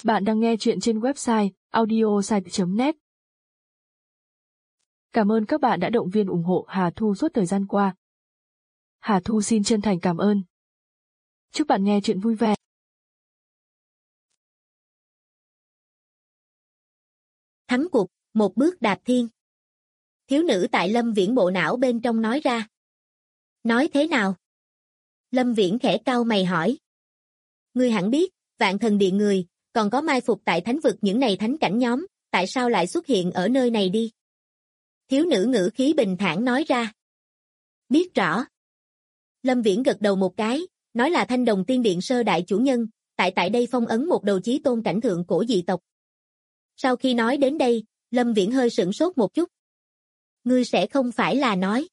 Bạn đang nghe chuyện trên website audiosite.net. Cảm ơn các bạn đã động viên ủng hộ Hà Thu suốt thời gian qua. Hà Thu xin chân thành cảm ơn. Chúc bạn nghe chuyện vui vẻ. Thắng cuộc, một bước đạp thiên. Thiếu nữ tại Lâm Viễn bộ não bên trong nói ra. Nói thế nào? Lâm Viễn khẽ cau mày hỏi. Ngươi hẳn biết, Vạn Thần Điện người, còn có mai phục tại thánh vực những này thánh cảnh nhóm, tại sao lại xuất hiện ở nơi này đi? Thiếu nữ ngữ khí bình thản nói ra. Biết rõ. Lâm Viễn gật đầu một cái, nói là Thanh Đồng Tiên Điện sơ đại chủ nhân, tại đây phong ấn một đầu chí tôn cảnh thượng cổ dị tộc. Sau khi nói đến đây, Lâm Viễn hơi sửng sốt một chút. Ngươi sẽ không phải là nói.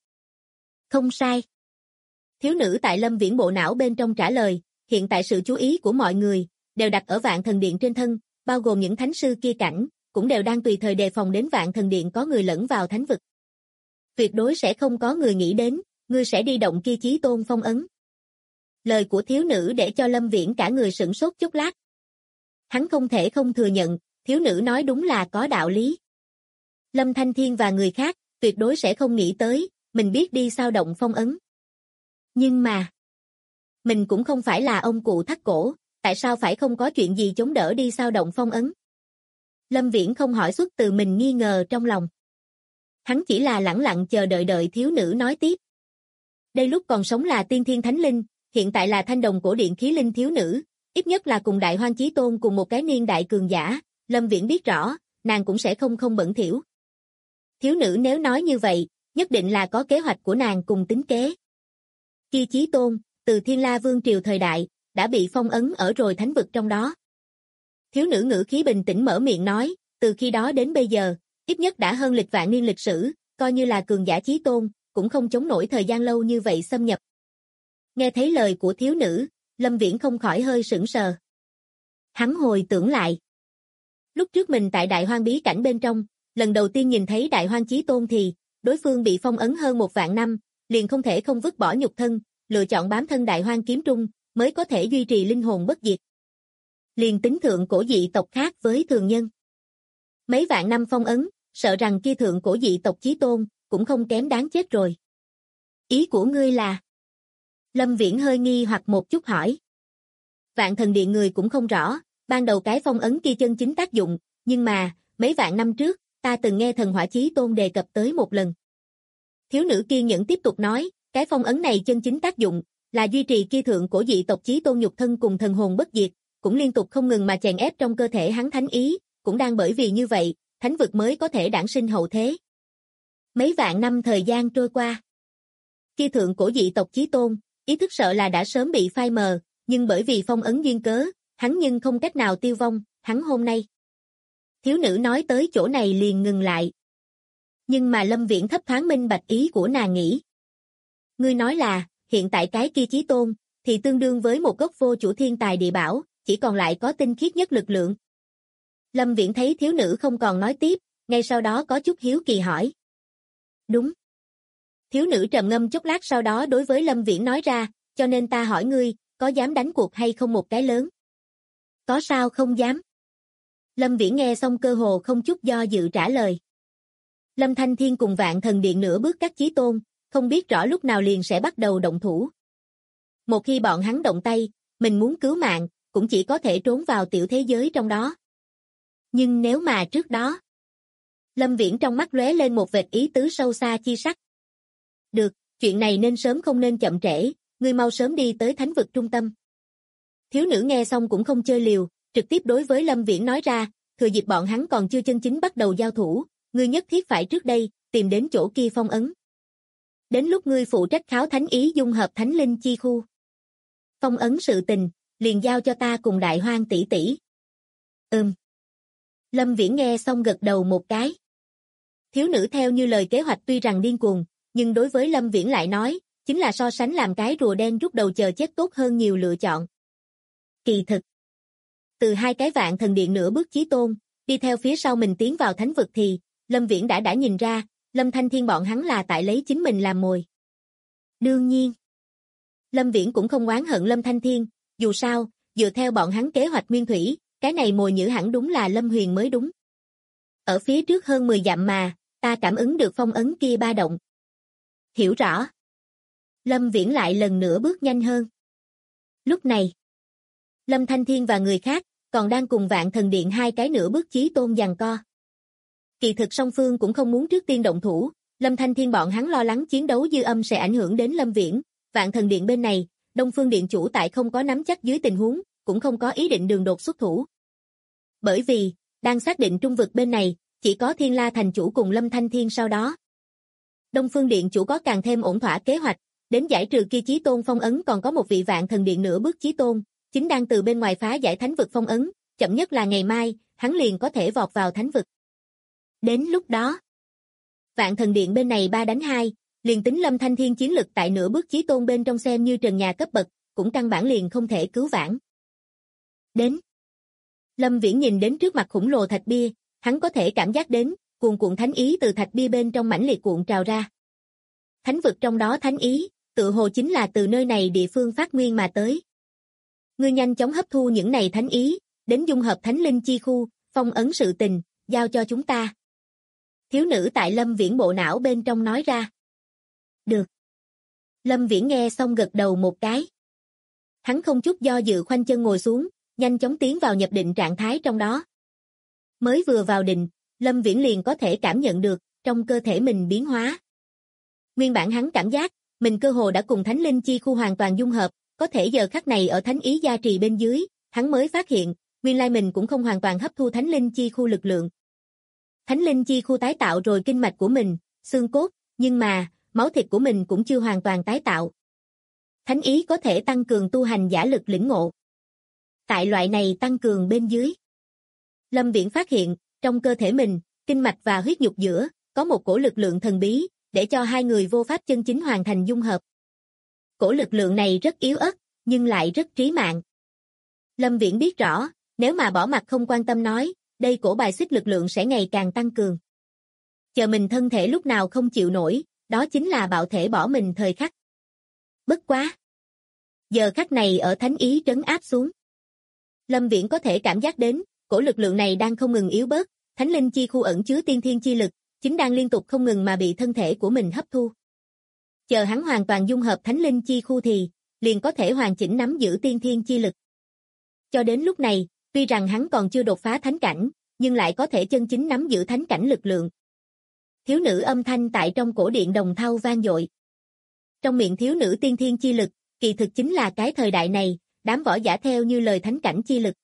Không sai. Thiếu nữ tại Lâm Viễn bộ não bên trong trả lời, hiện tại sự chú ý của mọi người đều đặt ở Vạn Thần Điện trên thân, bao gồm những thánh sư kia cảnh, cũng đều đang tùy thời đề phòng đến Vạn Thần Điện có người lẫn vào thánh vực. Tuyệt đối sẽ không có người nghĩ đến, ngươi sẽ đi động kia chí tôn phong ấn. Lời của thiếu nữ để cho Lâm Viễn cả người sửng sốt chốc lát. Hắn không thể không thừa nhận, thiếu nữ nói đúng là có đạo lý. Lâm Thanh Thiên và người khác, tuyệt đối sẽ không nghĩ tới, mình biết đi sao động phong ấn. Nhưng mà, mình cũng không phải là ông cụ thắt cổ, tại sao phải không có chuyện gì chống đỡ đi sao động phong ấn? Lâm Viễn không hỏi xuất từ mình nghi ngờ trong lòng. Hắn chỉ là lẳng lặng chờ đợi thiếu nữ nói tiếp. Đây lúc còn sống là tiên thiên thánh linh, hiện tại là Thanh Đồng cổ điện khí linh thiếu nữ, ít nhất là cùng Đại Hoang Chí Tôn cùng một cái niên đại cường giả, Lâm Viễn biết rõ, nàng cũng sẽ không bẩn thỉu. Thiếu nữ nếu nói như vậy, nhất định là có kế hoạch của nàng cùng tính kế. Kia Chí Tôn, từ Thiên La Vương triều thời đại, đã bị phong ấn ở rồi thánh vực trong đó. Thiếu nữ ngữ khí bình tĩnh mở miệng nói, từ khi đó đến bây giờ, ít nhất đã hơn lịch vạn niên lịch sử, coi như là cường giả Chí Tôn, cũng không chống nổi thời gian lâu như vậy xâm nhập. Nghe thấy lời của thiếu nữ, Lâm Viễn không khỏi hơi sững sờ. Hắn hồi tưởng lại. Lúc trước mình tại Đại Hoang bí cảnh bên trong, lần đầu tiên nhìn thấy Đại Hoang Chí Tôn thì, đối phương bị phong ấn hơn 1.000 năm, liền không thể không vứt bỏ nhục thân, lựa chọn bám thân Đại Hoang kiếm trung, mới có thể duy trì linh hồn bất diệt. Liền tính thượng cổ dị tộc khác với thường nhân. Mấy vạn năm phong ấn, sợ rằng kia thượng cổ dị tộc Chí Tôn, cũng không kém đáng chết rồi. Ý của ngươi là? Lâm Viễn hơi nghi hoặc một chút hỏi. Vạn Thần Điện người cũng không rõ, ban đầu cái phong ấn kia chân chính tác dụng, nhưng mà, mấy vạn năm trước, ta từng nghe Thần Hỏa Chí Tôn đề cập tới một lần. Thiếu nữ kiên nhẫn tiếp tục nói, cái phong ấn này chân chính tác dụng, là duy trì kia thượng cổ dị tộc Chí Tôn nhục thân cùng thần hồn bất diệt, cũng liên tục không ngừng mà chèn ép trong cơ thể hắn thánh ý, cũng đang bởi vì như vậy, thánh vực mới có thể đản sinh hậu thế. Mấy vạn năm thời gian trôi qua. Kia thượng cổ dị tộc Chí Tôn, ý thức sợ là đã sớm bị phai mờ, nhưng bởi vì phong ấn duyên cớ, hắn nhưng không cách nào tiêu vong, hắn hôm nay. Thiếu nữ nói tới chỗ này liền ngừng lại. Nhưng mà Lâm Viễn thấp thoáng minh bạch ý của nàng nghĩ. Ngươi nói là, hiện tại cái kia Chí Tôn, thì tương đương với một gốc vô chủ thiên tài địa bảo, chỉ còn lại có tinh khiết nhất lực lượng. Lâm Viễn thấy thiếu nữ không còn nói tiếp, ngay sau đó có chút hiếu kỳ hỏi. Đúng. Thiếu nữ trầm ngâm chốc lát sau đó đối với Lâm Viễn nói ra, cho nên ta hỏi ngươi, có dám đánh cuộc hay không một cái lớn? Có sao không dám? Lâm Viễn nghe xong cơ hồ không chút do dự trả lời. Lâm Thanh Thiên cùng Vạn Thần Điện nửa bước các chí tôn, không biết rõ lúc nào liền sẽ bắt đầu động thủ. Một khi bọn hắn động tay, mình muốn cứu mạng, cũng chỉ có thể trốn vào tiểu thế giới trong đó. Nhưng nếu mà trước đó... Lâm Viễn trong mắt lóe lên một vệt ý tứ sâu xa chi sắc. Được, chuyện này nên sớm không nên chậm trễ, ngươi mau sớm đi tới thánh vực trung tâm. Thiếu nữ nghe xong cũng không chơi liều, trực tiếp đối với Lâm Viễn nói ra, thừa dịp bọn hắn còn chưa chân chính bắt đầu giao thủ, ngươi nhất thiết phải trước đây, tìm đến chỗ kia phong ấn. Đến lúc ngươi phụ trách kháo thánh ý dung hợp thánh linh chi khu. Phong ấn sự tình, liền giao cho ta cùng Đại Hoang tỷ tỷ. Lâm Viễn nghe xong gật đầu một cái. Thiếu nữ theo như lời kế hoạch tuy rằng điên cuồng, nhưng đối với Lâm Viễn lại nói, chính là so sánh làm cái rùa đen rút đầu chờ chết tốt hơn nhiều lựa chọn. Kỳ thực, từ hai cái Vạn Thần Điện nửa bước chí tôn, đi theo phía sau mình tiến vào thánh vực thì, Lâm Viễn đã nhìn ra, Lâm Thanh Thiên bọn hắn là tại lấy chính mình làm mồi. Đương nhiên, Lâm Viễn cũng không oán hận Lâm Thanh Thiên, dù sao, dựa theo bọn hắn kế hoạch nguyên thủy, cái này mồi nhử hẳn đúng là Lâm Huyền mới đúng. Ở phía trước hơn 10 dặm mà, ta cảm ứng được phong ấn kia ba động. Hiểu rõ. Lâm Viễn lại lần nữa bước nhanh hơn. Lúc này, Lâm Thanh Thiên và người khác còn đang cùng Vạn Thần Điện hai cái nửa bước chí tôn giằng co. Kỳ thực song phương cũng không muốn trước tiên động thủ, Lâm Thanh Thiên bọn hắn lo lắng chiến đấu dư âm sẽ ảnh hưởng đến Lâm Viễn, Vạn Thần Điện bên này, Đông Phương Điện chủ tại không có nắm chắc dưới tình huống, cũng không có ý định đường đột xuất thủ. Bởi vì, đang xác định trung vực bên này, chỉ có Thiên La thành chủ cùng Lâm Thanh Thiên sau đó. Đông Phương Điện chủ có càng thêm ổn thỏa kế hoạch, đến giải trừ kia chí tôn phong ấn còn có một vị Vạn Thần Điện nửa bước chí tôn, chính đang từ bên ngoài phá giải thánh vực phong ấn, chậm nhất là ngày mai, hắn liền có thể vọt vào thánh vực. Đến lúc đó, Vạn Thần Điện bên này 3 đánh 2, liền tính Lâm Thanh Thiên chiến lực tại nửa bước chí tôn bên trong xem như trần nhà cấp bậc, cũng căn bản liền không thể cứu vãn. Đến. Lâm Viễn nhìn đến trước mặt khủng lồ thạch bia, hắn có thể cảm giác đến, cuồn cuộn thánh ý từ thạch bia bên trong mãnh liệt cuộn trào ra. Thánh vực trong đó thánh ý, tự hồ chính là từ nơi này địa phương phát nguyên mà tới. Ngươi nhanh chóng hấp thu những này thánh ý, đến dung hợp thánh linh chi khu, phong ấn sự tình, giao cho chúng ta. Thiếu nữ tại Lâm Viễn bộ não bên trong nói ra. Được. Lâm Viễn nghe xong gật đầu một cái. Hắn không chút do dự khoanh chân ngồi xuống, nhanh chóng tiến vào nhập định trạng thái trong đó. Mới vừa vào định, Lâm Viễn liền có thể cảm nhận được, trong cơ thể mình biến hóa. Nguyên bản hắn cảm giác, mình cơ hồ đã cùng thánh linh chi khu hoàn toàn dung hợp, có thể giờ khắc này ở thánh ý gia trì bên dưới, hắn mới phát hiện, nguyên lai mình cũng không hoàn toàn hấp thu thánh linh chi khu lực lượng. Thánh linh chi khu tái tạo rồi kinh mạch của mình, xương cốt, nhưng mà, máu thịt của mình cũng chưa hoàn toàn tái tạo. Thánh ý có thể tăng cường tu hành giả lực lĩnh ngộ. Tại loại này tăng cường bên dưới, Lâm Viễn phát hiện, trong cơ thể mình, kinh mạch và huyết nhục giữa, có một cổ lực lượng thần bí, để cho hai người vô pháp chân chính hoàn thành dung hợp. Cổ lực lượng này rất yếu ớt, nhưng lại rất trí mạng. Lâm Viễn biết rõ, nếu mà bỏ mặc không quan tâm nói, đây cổ bài xích lực lượng sẽ ngày càng tăng cường. Chờ mình thân thể lúc nào không chịu nổi, đó chính là bạo thể bỏ mình thời khắc. Bất quá. Giờ khắc này ở thánh ý trấn áp xuống. Lâm Viễn có thể cảm giác đến, cổ lực lượng này đang không ngừng yếu bớt, thánh linh chi khu ẩn chứa tiên thiên chi lực, chính đang liên tục không ngừng mà bị thân thể của mình hấp thu. Chờ hắn hoàn toàn dung hợp thánh linh chi khu thì, liền có thể hoàn chỉnh nắm giữ tiên thiên chi lực. Cho đến lúc này, tuy rằng hắn còn chưa đột phá thánh cảnh, nhưng lại có thể chân chính nắm giữ thánh cảnh lực lượng. Thiếu nữ âm thanh tại trong cổ điện đồng thau vang dội. Trong miệng thiếu nữ tiên thiên chi lực, kỳ thực chính là cái thời đại này, đám võ giả theo như lời thánh cảnh chi lực.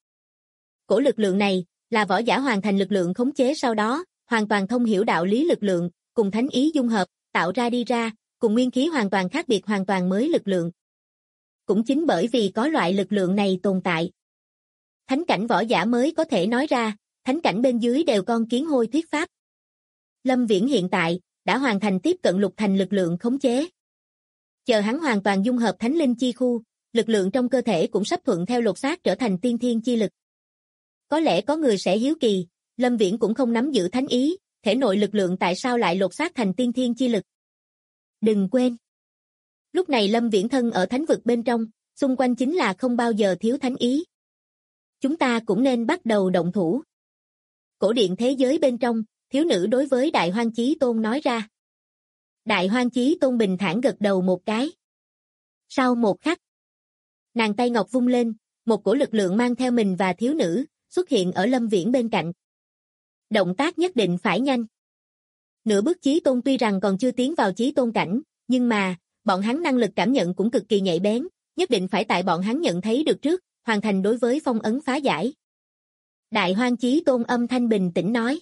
Cổ lực lượng này, là võ giả hoàn thành lực lượng khống chế sau đó, hoàn toàn thông hiểu đạo lý lực lượng, cùng thánh ý dung hợp, tạo ra đi ra, cùng nguyên khí hoàn toàn khác biệt hoàn toàn mới lực lượng. Cũng chính bởi vì có loại lực lượng này tồn tại. Thánh cảnh võ giả mới có thể nói ra, thánh cảnh bên dưới đều con kiến hôi thuyết pháp. Lâm Viễn hiện tại, đã hoàn thành tiếp cận lục thành lực lượng khống chế. Chờ hắn hoàn toàn dung hợp thánh linh chi khu, lực lượng trong cơ thể cũng sắp thuận theo lột xác trở thành tiên thiên chi lực. Có lẽ có người sẽ hiếu kỳ, Lâm Viễn cũng không nắm giữ thánh ý, thể nội lực lượng tại sao lại lột xác thành tiên thiên chi lực. Đừng quên. Lúc này Lâm Viễn thân ở thánh vực bên trong, xung quanh chính là không bao giờ thiếu thánh ý. Chúng ta cũng nên bắt đầu động thủ. Cổ điện thế giới bên trong, thiếu nữ đối với Đại Hoang Chí Tôn nói ra. Đại Hoang Chí Tôn bình thản gật đầu một cái. Sau một khắc, nàng tay ngọc vung lên, một cổ lực lượng mang theo mình và thiếu nữ, xuất hiện ở Lâm Viễn bên cạnh. Động tác nhất định phải nhanh. Nửa bước Chí Tôn tuy rằng còn chưa tiến vào Chí Tôn cảnh, nhưng mà, bọn hắn năng lực cảm nhận cũng cực kỳ nhạy bén, nhất định phải tại bọn hắn nhận thấy được trước, hoàn thành đối với phong ấn phá giải. Đại Hoang Chí Tôn âm thanh bình tĩnh nói.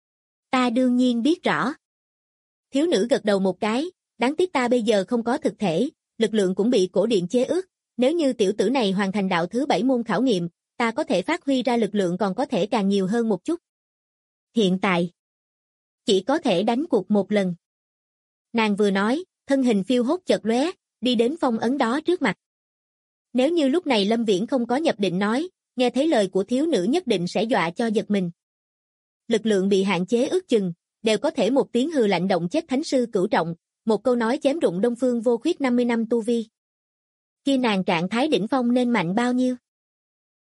Ta đương nhiên biết rõ. Thiếu nữ gật đầu một cái, đáng tiếc ta bây giờ không có thực thể, lực lượng cũng bị cổ điện chế ước, nếu như tiểu tử này hoàn thành đạo thứ 7 môn khảo nghiệm, ta có thể phát huy ra lực lượng còn có thể càng nhiều hơn một chút. Hiện tại, chỉ có thể đánh cuộc một lần. Nàng vừa nói, thân hình phiêu hốt chợt lóe, đi đến phong ấn đó trước mặt. Nếu như lúc này Lâm Viễn không có nhập định nói, nghe thấy lời của thiếu nữ nhất định sẽ dọa cho giật mình. Lực lượng bị hạn chế ước chừng, đều có thể một tiếng hừ lạnh động chết thánh sư cửu trọng, một câu nói chém rụng Đông Phương Vô Khuyết 50 năm tu vi. Khi nàng trạng thái đỉnh phong nên mạnh bao nhiêu?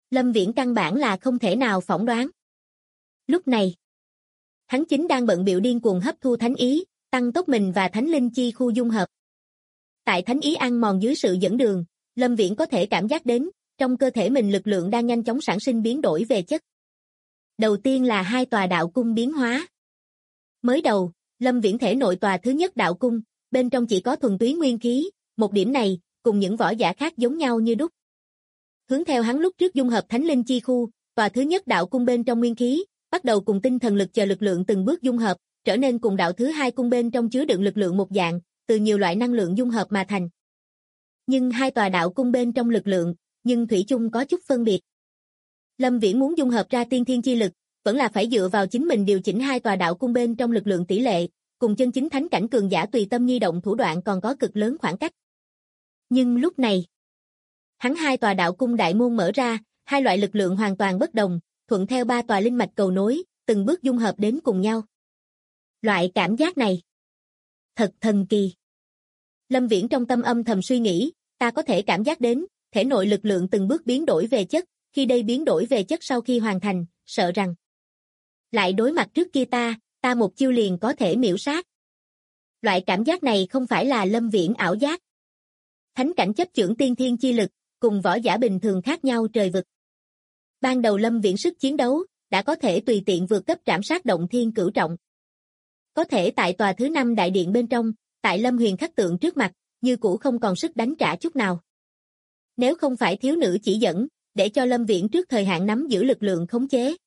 Lâm Viễn căn bản là không thể nào phỏng đoán. Lúc này, hắn chính đang bận bịu điên cuồng hấp thu thánh ý, tăng tốc mình và thánh linh chi khu dung hợp. Tại thánh ý ăn mòn dưới sự dẫn đường, Lâm Viễn có thể cảm giác đến, trong cơ thể mình lực lượng đang nhanh chóng sản sinh biến đổi về chất. Đầu tiên là 2 tòa đạo cung biến hóa. Mới đầu, Lâm Viễn thể nội tòa thứ nhất đạo cung, bên trong chỉ có thuần túy nguyên khí, một điểm này, cùng những võ giả khác giống nhau như đúc. Hướng theo hắn lúc trước dung hợp thánh linh chi khu, tòa thứ nhất đạo cung bên trong nguyên khí, bắt đầu cùng tinh thần lực chờ lực lượng từng bước dung hợp, trở nên cùng đạo thứ hai cung bên trong chứa đựng lực lượng một dạng, từ nhiều loại năng lượng dung hợp mà thành. Nhưng 2 tòa đạo cung bên trong lực lượng, nhưng thủy chung có chút phân biệt. Lâm Viễn muốn dung hợp ra tiên thiên chi lực, vẫn là phải dựa vào chính mình điều chỉnh 2 tòa đạo cung bên trong lực lượng tỷ lệ, cùng chân chính thánh cảnh cường giả tùy tâm nhi động thủ đoạn còn có cực lớn khoảng cách. Nhưng lúc này, hắn 2 tòa đạo cung đại môn mở ra, 2 loại lực lượng hoàn toàn bất đồng, thuận theo 3 tòa linh mạch cầu nối, từng bước dung hợp đến cùng nhau. Loại cảm giác này, thật thần kỳ. Lâm Viễn trong tâm âm thầm suy nghĩ, ta có thể cảm giác đến, thể nội lực lượng từng bước biến đổi về chất, khi đây biến đổi về chất sau khi hoàn thành, sợ rằng lại đối mặt trước kia ta một chiêu liền có thể miểu sát. Loại cảm giác này không phải là Lâm Viễn ảo giác. Thánh cảnh chấp chưởng tiên thiên chi lực, cùng võ giả bình thường khác nhau trời vực. Ban đầu Lâm Viễn sức chiến đấu, đã có thể tùy tiện vượt cấp trảm sát động thiên cửu trọng. Có thể tại tòa thứ 5 đại điện bên trong, tại Lâm Huyền khắc tượng trước mặt, như cũ không còn sức đánh trả chút nào. Nếu không phải thiếu nữ chỉ dẫn, để cho Lâm Viễn trước thời hạn nắm giữ lực lượng khống chế,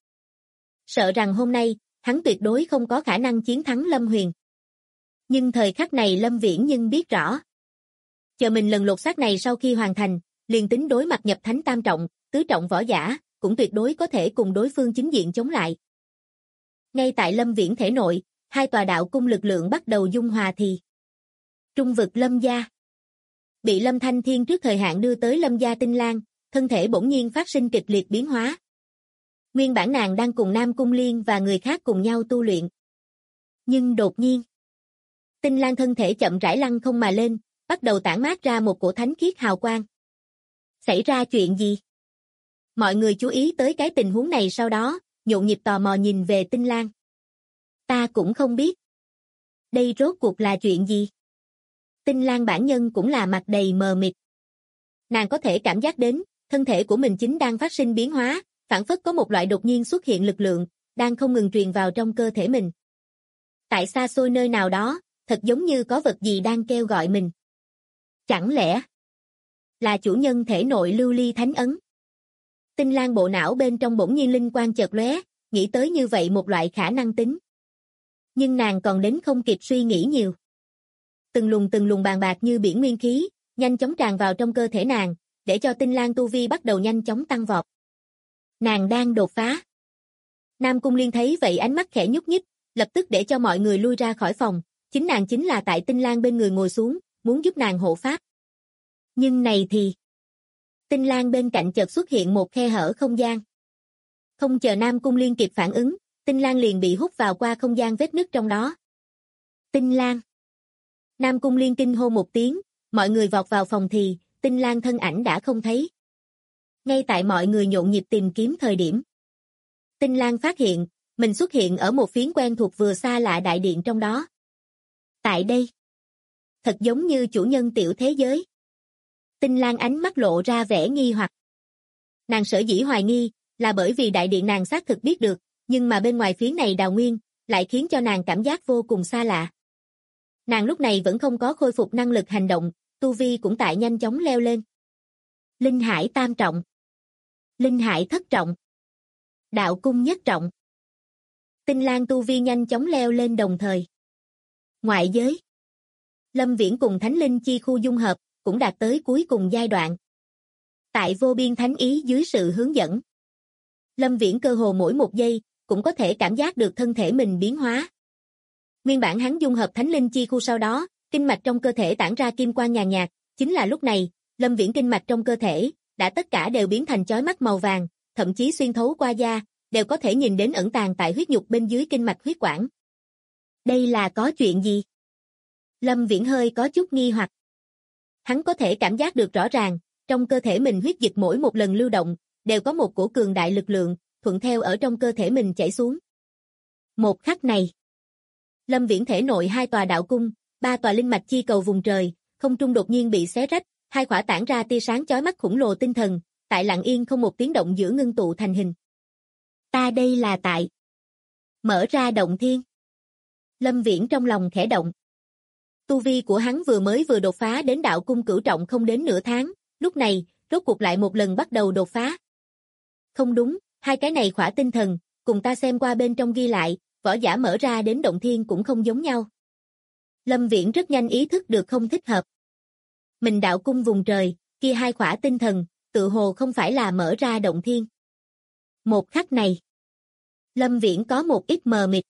sợ rằng hôm nay, hắn tuyệt đối không có khả năng chiến thắng Lâm Huyền. Nhưng thời khắc này Lâm Viễn nhưng biết rõ. Chờ mình lần lột xác này sau khi hoàn thành, liền tính đối mặt nhập thánh tam trọng, tứ trọng võ giả, cũng tuyệt đối có thể cùng đối phương chính diện chống lại. Ngay tại Lâm Viễn thể nội, 2 tòa đạo cung lực lượng bắt đầu dung hòa thì trung vực Lâm gia. Bị Lâm Thanh Thiên trước thời hạn đưa tới Lâm gia Tinh Lan, thân thể bỗng nhiên phát sinh kịch liệt biến hóa. Nguyên bản nàng đang cùng Nam Cung Liên và người khác cùng nhau tu luyện. Nhưng đột nhiên, Tinh Lan thân thể chậm rãi lăn không mà lên, bắt đầu tản mát ra một cổ thánh khiết hào quang. Xảy ra chuyện gì? Mọi người chú ý tới cái tình huống này sau đó, nhộn nhịp tò mò nhìn về Tinh Lan. Ta cũng không biết. Đây rốt cuộc là chuyện gì? Tinh Lan bản nhân cũng là mặt đầy mờ mịt. Nàng có thể cảm giác đến, thân thể của mình chính đang phát sinh biến hóa, phản phất có một loại đột nhiên xuất hiện lực lượng, đang không ngừng truyền vào trong cơ thể mình. Tại xa xôi nơi nào đó, thật giống như có vật gì đang kêu gọi mình. Chẳng lẽ là chủ nhân thể nội lưu ly thánh ấn? Tinh Lan bộ não bên trong bỗng nhiên linh quang chợt lóe, nghĩ tới như vậy một loại khả năng tính. Nhưng nàng còn đến không kịp suy nghĩ nhiều. Từng luồng bàn bạc như biển nguyên khí, nhanh chóng tràn vào trong cơ thể nàng, để cho Tinh Lan tu vi bắt đầu nhanh chóng tăng vọt. Nàng đang đột phá. Nam Cung Liên thấy vậy ánh mắt khẽ nhúc nhích, lập tức để cho mọi người lui ra khỏi phòng, chính nàng chính là tại Tinh Lan bên người ngồi xuống, muốn giúp nàng hộ pháp. Nhưng này thì, Tinh Lan bên cạnh chợt xuất hiện một khe hở không gian. Không chờ Nam Cung Liên kịp phản ứng, Tinh Lan liền bị hút vào qua không gian vết nứt trong đó. Tinh Lan. Nam Cung Liên kinh hô một tiếng, mọi người vọt vào phòng thì, Tinh Lan thân ảnh đã không thấy. Ngay tại mọi người nhộn nhịp tìm kiếm thời điểm, Tinh Lan phát hiện, mình xuất hiện ở một phiến quen thuộc vừa xa lạ đại điện trong đó. Tại đây, thật giống như chủ nhân tiểu thế giới. Tinh Lan ánh mắt lộ ra vẻ nghi hoặc. Nàng sở dĩ hoài nghi, là bởi vì đại điện nàng xác thực biết được, nhưng mà bên ngoài phiến này đào nguyên, lại khiến cho nàng cảm giác vô cùng xa lạ. Nàng lúc này vẫn không có khôi phục năng lực hành động, tu vi cũng tại nhanh chóng leo lên. Linh hải tam trọng, linh hải thất trọng, đạo cung nhất trọng. Tinh Lan tu vi nhanh chóng leo lên đồng thời. Ngoại giới, Lâm Viễn cùng Thánh Linh chi khu dung hợp, cũng đạt tới cuối cùng giai đoạn. Tại vô biên thánh ý dưới sự hướng dẫn, Lâm Viễn cơ hồ mỗi một giây, cũng có thể cảm giác được thân thể mình biến hóa. Nguyên bản hắn dung hợp Thánh Linh chi khu sau đó, kinh mạch trong cơ thể tản ra kim quang nhàn nhạt, chính là lúc này, Lâm Viễn kinh mạch trong cơ thể, đã tất cả đều biến thành chói mắt màu vàng, thậm chí xuyên thấu qua da, đều có thể nhìn đến ẩn tàng tại huyết nhục bên dưới kinh mạch huyết quản. Đây là có chuyện gì? Lâm Viễn hơi có chút nghi hoặc. Hắn có thể cảm giác được rõ ràng, trong cơ thể mình huyết dịch mỗi một lần lưu động, đều có một cổ cường đại lực lượng, thuận theo ở trong cơ thể mình chảy xuống. Một khắc này, Lâm Viễn thể nội 2 tòa đạo cung, 3 tòa linh mạch chi cầu vùng trời, không trung đột nhiên bị xé rách, 2 khỏa tản ra tia sáng chói mắt khủng lồ tinh thần, tại lặng yên không một tiếng động giữa ngưng tụ thành hình. Ta đây là tại mở ra động thiên. Lâm Viễn trong lòng khẽ động. Tu vi của hắn vừa đột phá đến đạo cung cửu trọng không đến nửa tháng, lúc này, rốt cuộc lại một lần bắt đầu đột phá. Không đúng, 2 cái này khỏa tinh thần, cùng ta xem qua bên trong ghi lại, võ giả mở ra đến động thiên cũng không giống nhau. Lâm Viễn rất nhanh ý thức được không thích hợp. Mình đạo cung vùng trời, kia 2 khỏa tinh thần, tự hồ không phải là mở ra động thiên. Một khắc này, Lâm Viễn có một ít mờ mịt.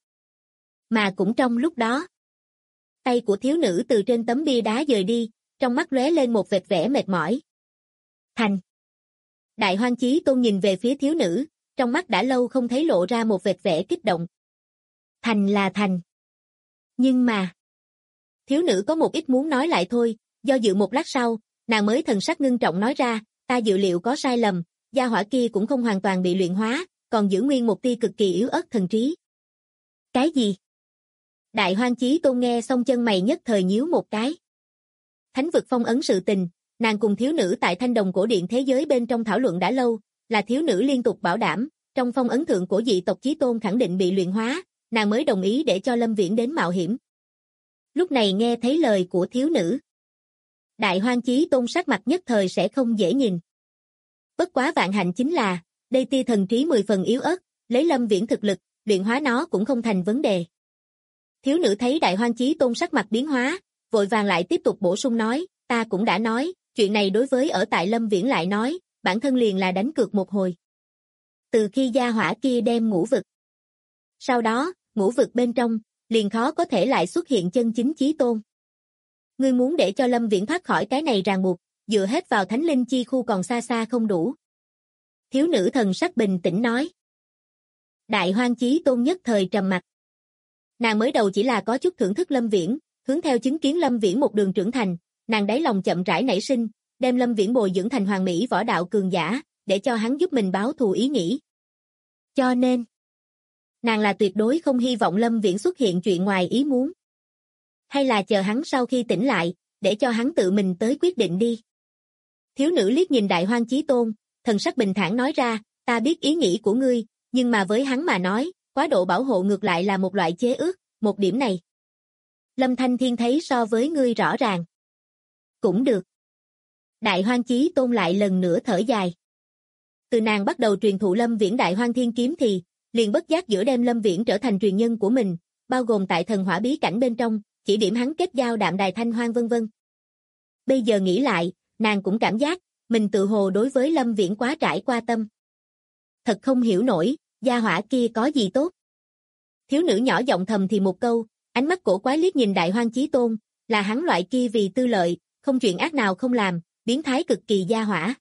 Mà cũng trong lúc đó, tay của thiếu nữ từ trên tấm bia đá dời đi, trong mắt lóe lên một vệt vẻ mệt mỏi. Thành. Đại Hoang Chí Tôn nhìn về phía thiếu nữ, trong mắt đã lâu không thấy lộ ra một vệt vẻ kích động. Thành là thành. Nhưng mà, thiếu nữ có một ít muốn nói lại thôi, do dự một lát sau, nàng mới thần sắc ngưng trọng nói ra, ta dự liệu có sai lầm, gia hỏa kia cũng không hoàn toàn bị luyện hóa, còn giữ nguyên một tia cực kỳ yếu ớt thần trí. Cái gì? Đại Hoang Chí Tôn nghe xong chân mày nhất thời nhíu một cái. Thánh vực phong ấn sự tình, nàng cùng thiếu nữ tại Thanh Đồng cổ điện thế giới bên trong thảo luận đã lâu, là thiếu nữ liên tục bảo đảm, trong phong ấn thượng của dị tộc Chí Tôn khẳng định bị luyện hóa, nàng mới đồng ý để cho Lâm Viễn đến mạo hiểm. Lúc này nghe thấy lời của thiếu nữ, Đại Hoang Chí Tôn sắc mặt nhất thời sẽ không dễ nhìn. Bất quá vạn hạnh chính là, đây tia thần trí 10 phần yếu ớt, lấy Lâm Viễn thực lực, luyện hóa nó cũng không thành vấn đề. Thiếu nữ thấy Đại Hoang Chí Tôn sắc mặt biến hóa, vội vàng lại tiếp tục bổ sung nói, ta cũng đã nói, chuyện này đối với ở tại Lâm Viễn lại nói, bản thân liền là đánh cược một hồi. Từ khi gia hỏa kia đem ngũ vực. Sau đó, ngũ vực bên trong, liền khó có thể lại xuất hiện chân chính Chí Tôn. Ngươi muốn để cho Lâm Viễn thoát khỏi cái này ràng buộc, dựa hết vào Thánh Linh Chi khu còn xa xa không đủ. Thiếu nữ thần sắc bình tĩnh nói. Đại Hoang Chí Tôn nhất thời trầm mặt. Nàng mới đầu chỉ là có chút thưởng thức Lâm Viễn, hướng theo chứng kiến Lâm Viễn một đường trưởng thành, nàng đáy lòng chậm rãi nảy sinh, đem Lâm Viễn bồi dưỡng thành hoàn mỹ võ đạo cường giả, để cho hắn giúp mình báo thù ý nghĩ. Cho nên, nàng là tuyệt đối không hy vọng Lâm Viễn xuất hiện chuyện ngoài ý muốn. Hay là chờ hắn sau khi tỉnh lại, để cho hắn tự mình tới quyết định đi. Thiếu nữ liếc nhìn Đại Hoang Chí Tôn, thần sắc bình thản nói ra, ta biết ý nghĩ của ngươi, nhưng mà với hắn mà nói, quá độ bảo hộ ngược lại là một loại chế ước, một điểm này. Lâm Thanh Thiên thấy so với ngươi rõ ràng. Cũng được. Đại Hoang Chí Tôn lại lần nữa thở dài. Từ nàng bắt đầu truyền thụ Lâm Viễn Đại Hoang Thiên Kiếm thì, liền bất giác giữa đem Lâm Viễn trở thành truyền nhân của mình, bao gồm tại thần hỏa bí cảnh bên trong, chỉ điểm hắn kết giao đạm đài thanh hoang vân vân. Bây giờ nghĩ lại, nàng cũng cảm giác, mình tự hồ đối với Lâm Viễn quá trải qua tâm. Thật không hiểu nổi, gia hỏa kia có gì tốt. Thiếu nữ nhỏ giọng thầm thì một câu, ánh mắt cổ quái liếc nhìn Đại Hoang Chí Tôn, là hắn loại kia vì tư lợi, không chuyện ác nào không làm, biến thái cực kỳ gia hỏa.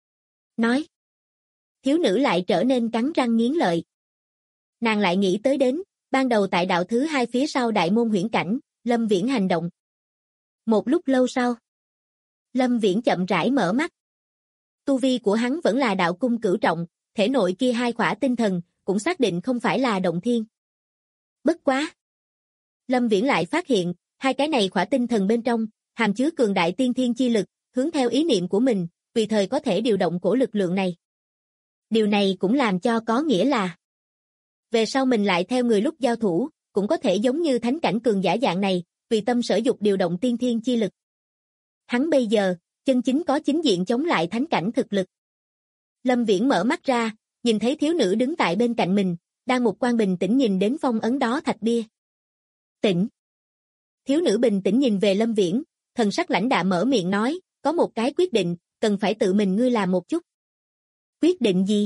Nói. Thiếu nữ lại trở nên cắn răng nghiến lợi. Nàng lại nghĩ tới đến, ban đầu tại đạo thứ 2 phía sau đại môn huyễn cảnh, Lâm Viễn hành động. Một lúc lâu sau, Lâm Viễn chậm rãi mở mắt. Tu vi của hắn vẫn là đạo cung cửu trọng, thể nội kia 2 khỏa tinh thần, cũng xác định không phải là động thiên. Bất quá. Lâm Viễn lại phát hiện, 2 cái này khỏa tinh thần bên trong, hàm chứa cường đại tiên thiên chi lực, hướng theo ý niệm của mình, tùy thời có thể điều động cổ lực lượng này. Điều này cũng làm cho có nghĩa là, về sau mình lại theo người lúc giao thủ, cũng có thể giống như thánh cảnh cường giả dạng này, tùy tâm sở dục điều động tiên thiên chi lực. Hắn bây giờ, chân chính có chính diện chống lại thánh cảnh thực lực. Lâm Viễn mở mắt ra, nhìn thấy thiếu nữ đứng tại bên cạnh mình, đang một quan bình tĩnh nhìn đến phong ấn đó thạch bia. Tỉnh. Thiếu nữ bình tĩnh nhìn về Lâm Viễn, thần sắc lãnh đạm mở miệng nói, có một cái quyết định, cần phải tự mình ngươi làm một chút. Quyết định gì?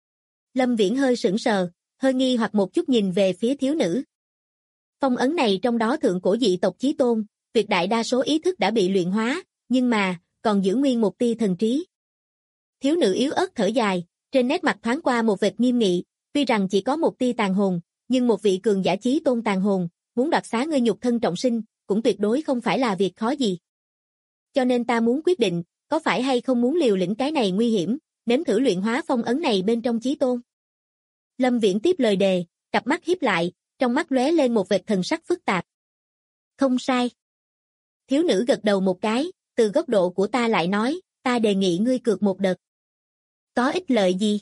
Lâm Viễn hơi sững sờ, hơi nghi hoặc một chút nhìn về phía thiếu nữ. Phong ấn này trong đó thượng cổ dị tộc Chí Tôn, tuyệt đại đa số ý thức đã bị luyện hóa, nhưng mà, còn giữ nguyên một tia thần trí. Thiếu nữ yếu ớt thở dài, trên nét mặt thoáng qua một vệt nghiêm nghị, tuy rằng chỉ có một tia tàn hồn, nhưng một vị cường giả Chí Tôn tàn hồn, muốn đoạt xá ngươi nhục thân trọng sinh, cũng tuyệt đối không phải là việc khó gì. Cho nên ta muốn quyết định, có phải hay không muốn liều lĩnh cái này nguy hiểm, nếm thử luyện hóa phong ấn này bên trong chí tôn. Lâm Viễn tiếp lời đề, cặp mắt híp lại, trong mắt lóe lên một vệt thần sắc phức tạp. Không sai. Thiếu nữ gật đầu một cái, từ góc độ của ta lại nói, ta đề nghị ngươi cược một đợt. Có ích lợi gì?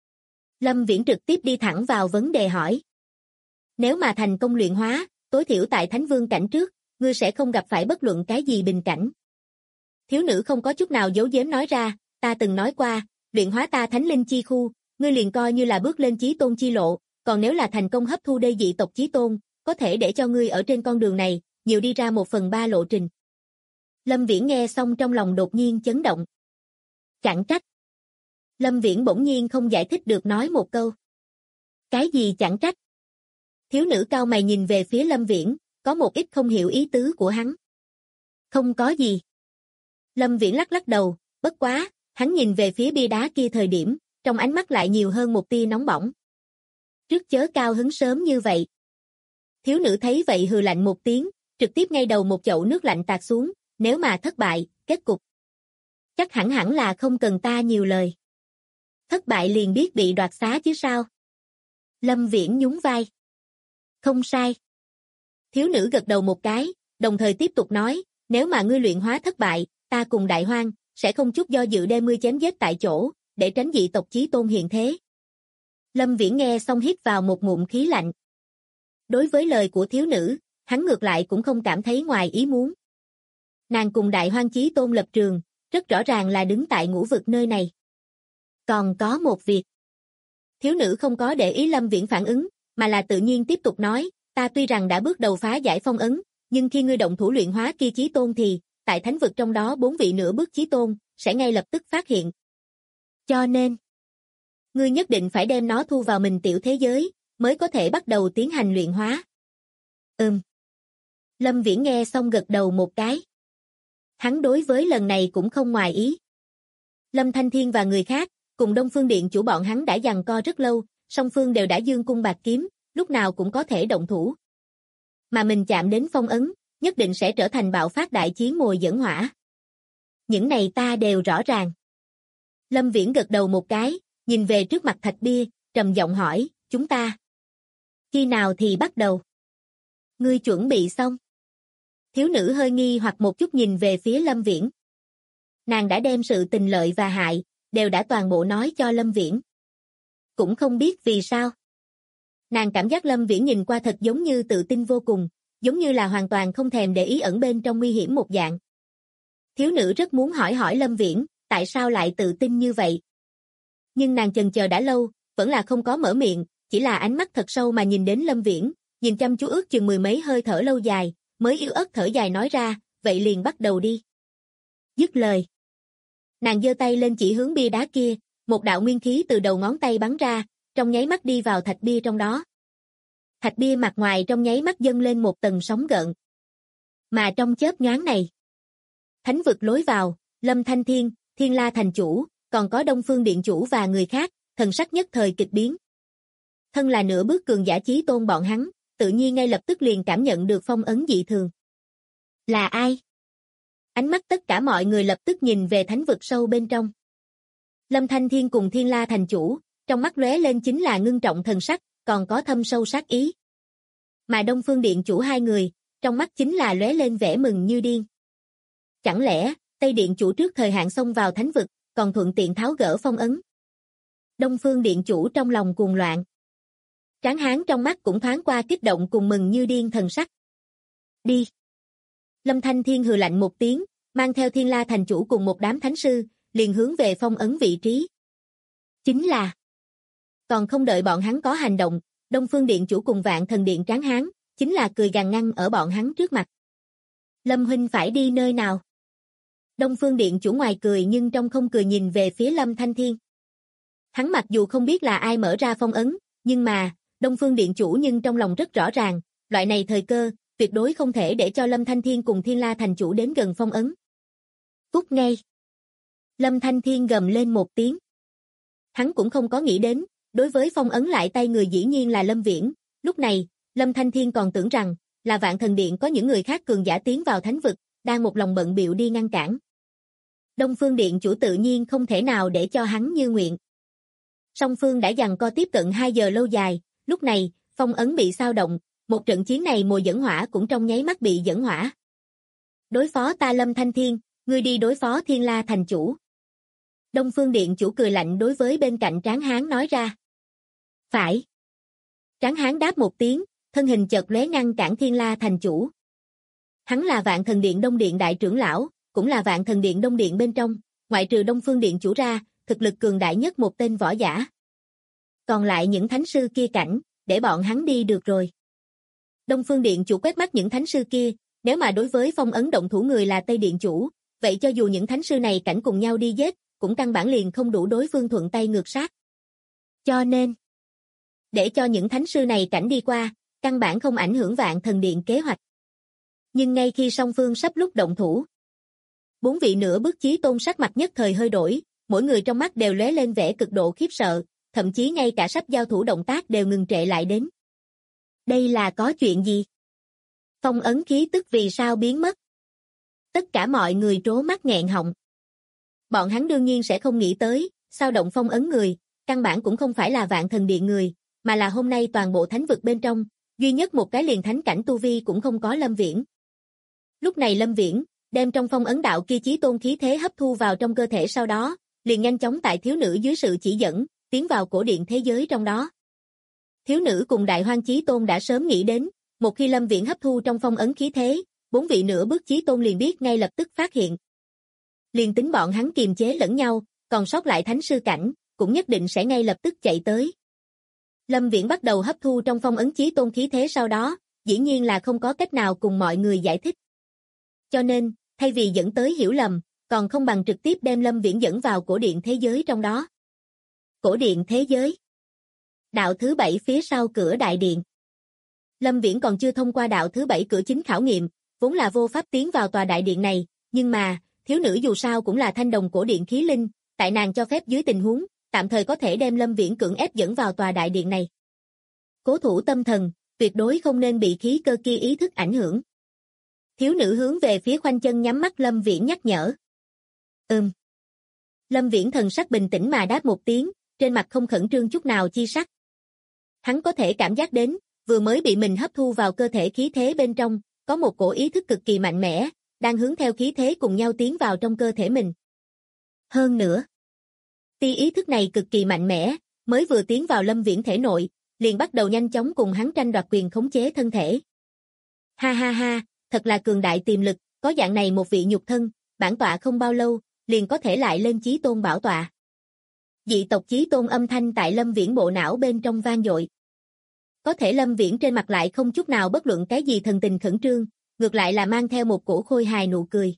Lâm Viễn trực tiếp đi thẳng vào vấn đề hỏi. Nếu mà thành công luyện hóa, tối thiểu tại Thánh Vương cảnh trước, ngươi sẽ không gặp phải bất luận cái gì bình cảnh. Thiếu nữ không có chút nào giấu giếm nói ra, ta từng nói qua, luyện hóa ta Thánh Linh Chi Khu, ngươi liền coi như là bước lên chí tôn chi lộ, còn nếu là thành công hấp thu đây dị tộc chí tôn, có thể để cho ngươi ở trên con đường này, nhiều đi ra 1/3 lộ trình. Lâm Viễn nghe xong trong lòng đột nhiên chấn động. Chẳng trách. Lâm Viễn bỗng nhiên không giải thích được nói một câu. Cái gì chẳng trách? Thiếu nữ cau mày nhìn về phía Lâm Viễn, có một ít không hiểu ý tứ của hắn. Không có gì. Lâm Viễn lắc lắc đầu, bất quá, hắn nhìn về phía bia đá kia thời điểm, trong ánh mắt lại nhiều hơn một tia nóng bỏng. Trước chớ cao hứng sớm như vậy. Thiếu nữ thấy vậy hừ lạnh một tiếng, trực tiếp ngay đầu một chậu nước lạnh tạt xuống, nếu mà thất bại, kết cục. Chắc hẳn là không cần ta nhiều lời. Thất bại liền biết bị đoạt xá chứ sao? Lâm Viễn nhún vai. Không sai. Thiếu nữ gật đầu một cái, đồng thời tiếp tục nói, nếu mà ngươi luyện hóa thất bại, ta cùng Đại Hoang sẽ không chút do dự đem ngươi chém giết tại chỗ, để tránh dị tộc chí tôn hiện thế. Lâm Viễn nghe xong hít vào một ngụm khí lạnh. Đối với lời của thiếu nữ, hắn ngược lại cũng không cảm thấy ngoài ý muốn. Nàng cùng Đại Hoang chí tôn lập trường, rất rõ ràng là đứng tại ngũ vực nơi này. Còn có một việc. Thiếu nữ không có để ý Lâm Viễn phản ứng, mà là tự nhiên tiếp tục nói, ta tuy rằng đã bước đầu phá giải phong ấn, nhưng khi ngươi động thủ luyện hóa kia chí tôn thì, tại thánh vực trong đó 4 vị nửa bước chí tôn, sẽ ngay lập tức phát hiện. Cho nên, ngươi nhất định phải đem nó thu vào mình tiểu thế giới, mới có thể bắt đầu tiến hành luyện hóa. Lâm Viễn nghe xong gật đầu một cái. Hắn đối với lần này cũng không ngoài ý. Lâm Thanh Thiên và người khác, cùng Đông Phương Điện chủ bọn hắn đã giằng co rất lâu, song phương đều đã dương cung bạc kiếm, lúc nào cũng có thể động thủ. Mà mình chạm đến phong ấn, nhất định sẽ trở thành bạo phát đại chiến mồi dẫn hỏa. Những này ta đều rõ ràng. Lâm Viễn gật đầu một cái, nhìn về trước mặt thạch bia, trầm giọng hỏi, chúng ta khi nào thì bắt đầu? Ngươi chuẩn bị xong? Thiếu nữ hơi nghi hoặc một chút nhìn về phía Lâm Viễn. Nàng đã đem sự tình lợi và hại, đều đã toàn bộ nói cho Lâm Viễn. Cũng không biết vì sao. Nàng cảm giác Lâm Viễn nhìn qua thật giống như tự tin vô cùng, giống như là hoàn toàn không thèm để ý ẩn bên trong nguy hiểm một dạng. Thiếu nữ rất muốn hỏi Lâm Viễn, tại sao lại tự tin như vậy? Nhưng nàng chần chờ đã lâu, vẫn là không có mở miệng, chỉ là ánh mắt thật sâu mà nhìn đến Lâm Viễn, nhìn chăm chú ước chừng 10 mấy hơi thở lâu dài, mới yếu ớt thở dài nói ra, vậy liền bắt đầu đi. Dứt lời. Nàng giơ tay lên chỉ hướng bia đá kia, một đạo nguyên khí từ đầu ngón tay bắn ra, trong nháy mắt đi vào thạch bia trong đó. Thạch bia mặt ngoài trong nháy mắt dâng lên một tầng sóng gợn. Mà trong chớp nhoáng này, thánh vực lối vào, Lâm Thanh Thiên, Thiên La thành chủ, còn có Đông Phương Điện chủ và người khác, thần sắc nhất thời kịch biến. Thân là nửa bước cường giả chí tôn bọn hắn, tự nhiên ngay lập tức liền cảm nhận được phong ấn dị thường. Là ai? Ánh mắt tất cả mọi người lập tức nhìn về thánh vực sâu bên trong. Lâm Thanh Thiên cùng Thiên La thành chủ, trong mắt lóe lên chính là ngưng trọng thần sắc, còn có thâm sâu sát ý. Mà Đông Phương Điện chủ hai người, trong mắt chính là lóe lên vẻ mừng như điên. Chẳng lẽ, Tây Điện chủ trước thời hạn xông vào thánh vực, còn thuận tiện tháo gỡ phong ấn? Đông Phương Điện chủ trong lòng cuồng loạn. Tráng hán trong mắt cũng thoáng qua kích động cùng mừng như điên thần sắc. Đi. Lâm Thanh Thiên hừ lạnh một tiếng, mang theo Thiên La thành chủ cùng một đám thánh sư, liền hướng về phong ấn vị trí. Chính là. Còn không đợi bọn hắn có hành động, Đông Phương Điện chủ cùng Vạn Thần Điện tráng hán, chính là cười gằn ngăn ở bọn hắn trước mặt. Lâm huynh phải đi nơi nào? Đông Phương Điện chủ ngoài cười nhưng trong không cười nhìn về phía Lâm Thanh Thiên. Hắn mặc dù không biết là ai mở ra phong ấn, nhưng mà, Đông Phương Điện chủ nhưng trong lòng rất rõ ràng, loại này thời cơ, tuyệt đối không thể để cho Lâm Thanh Thiên cùng Thiên La thành chủ đến gần phong ấn. Cút ngay. Lâm Thanh Thiên gầm lên một tiếng. Hắn cũng không có nghĩ đến, đối với phong ấn lại tay người dĩ nhiên là Lâm Viễn, lúc này, Lâm Thanh Thiên còn tưởng rằng, là Vạn Thần Điện có những người khác cường giả tiến vào thánh vực, đang một lòng bận bịu đi ngăn cản. Đông Phương Điện chủ tự nhiên không thể nào để cho hắn như nguyện. Song phương đã giằng co tiếp cận 2 giờ lâu dài, lúc này, phong ấn bị xao động, một trận chiến này mùi dẫn hỏa cũng trong nháy mắt bị dẫn hỏa. Đối phó ta Lâm Thanh Thiên, ngươi đi đối phó Thiên La thành chủ. Đông Phương Điện chủ cười lạnh đối với bên cạnh Tráng Hán nói ra. Phải. Tráng Hán đáp một tiếng, thân hình chợt lóe ngăn cản Thiên La thành chủ. Hắn là Vạn Thần Điện Đông Điện đại trưởng lão, cũng là Vạn Thần Điện Đông Điện bên trong, ngoại trừ Đông Phương Điện chủ ra, thực lực cường đại nhất một tên võ giả. Còn lại những thánh sư kia cảnh, để bọn hắn đi được rồi. Đông Phương Điện chủ quét mắt những thánh sư kia, nếu mà đối với phong ấn động thủ người là Tây Điện chủ, vậy cho dù những thánh sư này cảnh cùng nhau đi giết, cũng căn bản liền không đủ đối phương thuận tay ngược sát. Cho nên, để cho những thánh sư này cảnh đi qua, căn bản không ảnh hưởng Vạn Thần Điện kế hoạch. Nhưng ngay khi song phương sắp lúc động thủ, 4 vị nửa bước chí tôn sắc mặt nhất thời hơi đổi, mỗi người trong mắt đều lóe lên vẻ cực độ khiếp sợ, thậm chí ngay cả sắp giao thủ động tác đều ngừng trệ lại đến. Đây là có chuyện gì? Phong ấn khí tức vì sao biến mất? Tất cả mọi người trố mắt nghẹn họng. Bọn hắn đương nhiên sẽ không nghĩ tới, sao động phong ấn người, căn bản cũng không phải là Vạn Thần Điện người, mà là hôm nay toàn bộ thánh vực bên trong, duy nhất một cái liền thánh cảnh tu vi cũng không có Lâm Viễn. Lúc này Lâm Viễn, đem trong phong ấn đạo kia chí tôn khí thế hấp thu vào trong cơ thể, sau đó, liền nhanh chóng tại thiếu nữ dưới sự chỉ dẫn, tiến vào cổ điện thế giới trong đó. Thiếu nữ cùng Đại Hoang Chí Tôn đã sớm nghĩ đến, một khi Lâm Viễn hấp thu trong phong ấn khí thế, 4 vị nửa bước chí tôn liền biết ngay lập tức phát hiện. Liền tính bọn hắn kiềm chế lẫn nhau, còn sót lại thánh sư cảnh, cũng nhất định sẽ ngay lập tức chạy tới. Lâm Viễn bắt đầu hấp thu trong phong ấn chí tôn khí thế sau đó, dĩ nhiên là không có cách nào cùng mọi người giải thích. Cho nên, thay vì dẫn tới hiểu lầm, còn không bằng trực tiếp đem Lâm Viễn dẫn vào cổ điện thế giới trong đó. Cổ điện thế giới. Đạo thứ 7 phía sau cửa đại điện. Lâm Viễn còn chưa thông qua đạo thứ 7 cửa chính khảo nghiệm, vốn là vô pháp tiến vào tòa đại điện này, nhưng mà, thiếu nữ dù sao cũng là thanh đồng cổ điện khí linh, tại nàng cho phép dưới tình huống, tạm thời có thể đem Lâm Viễn cưỡng ép dẫn vào tòa đại điện này. Cố thủ tâm thần, tuyệt đối không nên bị khí cơ kia ý thức ảnh hưởng. Thiếu nữ hướng về phía khoanh chân nhắm mắt Lâm Viễn nhắc nhở. Lâm Viễn thần sắc bình tĩnh mà đáp một tiếng, trên mặt không khẩn trương chút nào chi sắc. Hắn có thể cảm giác đến, vừa mới bị mình hấp thu vào cơ thể khí thế bên trong, có một cổ ý thức cực kỳ mạnh mẽ, đang hướng theo khí thế cùng nhau tiến vào trong cơ thể mình. Hơn nữa, tia ý thức này cực kỳ mạnh mẽ, mới vừa tiến vào Lâm Viễn thể nội, liền bắt đầu nhanh chóng cùng hắn tranh đoạt quyền khống chế thân thể. Ha ha ha, thật là cường đại tiềm lực, có dạng này một vị nhục thân, bản tọa không bao lâu, liền có thể lại lên chí tôn bảo tọa. Dị tộc chí tôn âm thanh tại Lâm Viễn bộ não bên trong vang dội. Có thể Lâm Viễn trên mặt lại không chút nào bất luận cái gì thần tình khẩn trương, ngược lại là mang theo một cổ khôi hài nụ cười.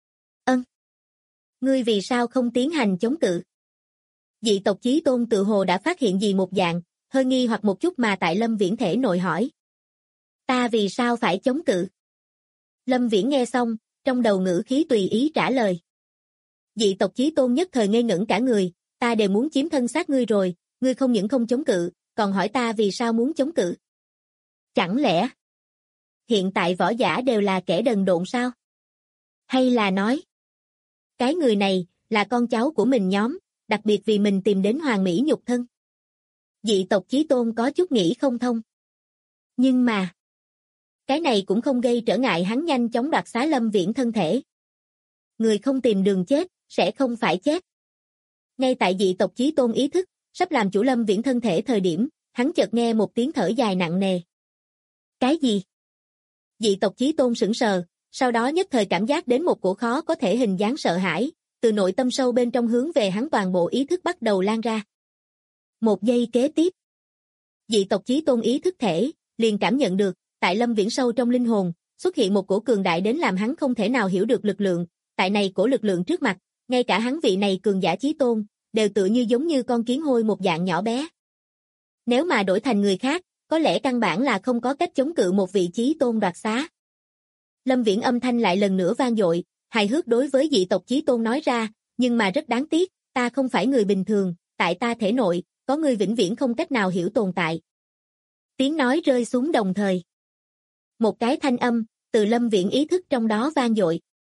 Ngươi vì sao không tiến hành chống cự? Dị tộc chí tôn tự hồ đã phát hiện gì một dạng, hơi nghi hoặc một chút mà tại Lâm Viễn thể nội hỏi. Ta vì sao phải chống cự? Lâm Viễn nghe xong, trong đầu ngữ khí tùy ý trả lời. Dị tộc chí tôn nhất thời ngây ngẩn cả người, ta đều muốn chiếm thân xác ngươi rồi, ngươi không những không chống cự, còn hỏi ta vì sao muốn chống cự. Chẳng lẽ hiện tại võ giả đều là kẻ đần độn sao? Hay là nói, cái người này là con cháu của mình nhóm, đặc biệt vì mình tìm đến hoàn mỹ nhục thân? Dị tộc chí tôn có chút nghĩ không thông. Nhưng mà, cái này cũng không gây trở ngại hắn nhanh chóng đoạt xá Lâm Viễn thân thể. Người không tìm đường chết, sẽ không phải chết. Ngay tại dị tộc chí tôn ý thức, sắp làm chủ Lâm Viễn thân thể thời điểm, hắn chợt nghe một tiếng thở dài nặng nề. Cái gì? Dị tộc chí tôn sững sờ, sau đó nhất thời cảm giác đến một cổ khó có thể hình dáng sợ hãi, từ nội tâm sâu bên trong hướng về hắn toàn bộ ý thức bắt đầu lan ra. Một giây kế tiếp, dị tộc chí tôn ý thức thể, liền cảm nhận được, tại Lâm Viễn sâu trong linh hồn, xuất hiện một cổ cường đại đến làm hắn không thể nào hiểu được lực lượng, tại này cổ lực lượng trước mặt, ngay cả hắn vị này cường giả chí tôn, đều tựa như giống như con kiến hôi một dạng nhỏ bé. Nếu mà đổi thành người khác, có lẽ căn bản là không có cách chống cự một vị chí tôn đoạt xá. Lâm Viễn âm thanh lại lần nữa vang dội, hài hước đối với dị tộc chí tôn nói ra, nhưng mà rất đáng tiếc, ta không phải người bình thường, tại ta thể nội, có người vĩnh viễn không cách nào hiểu tồn tại. Tiếng nói rơi xuống đồng thời. Một cái thanh âm, từ Lâm Viễn ý thức trong đó vang dội.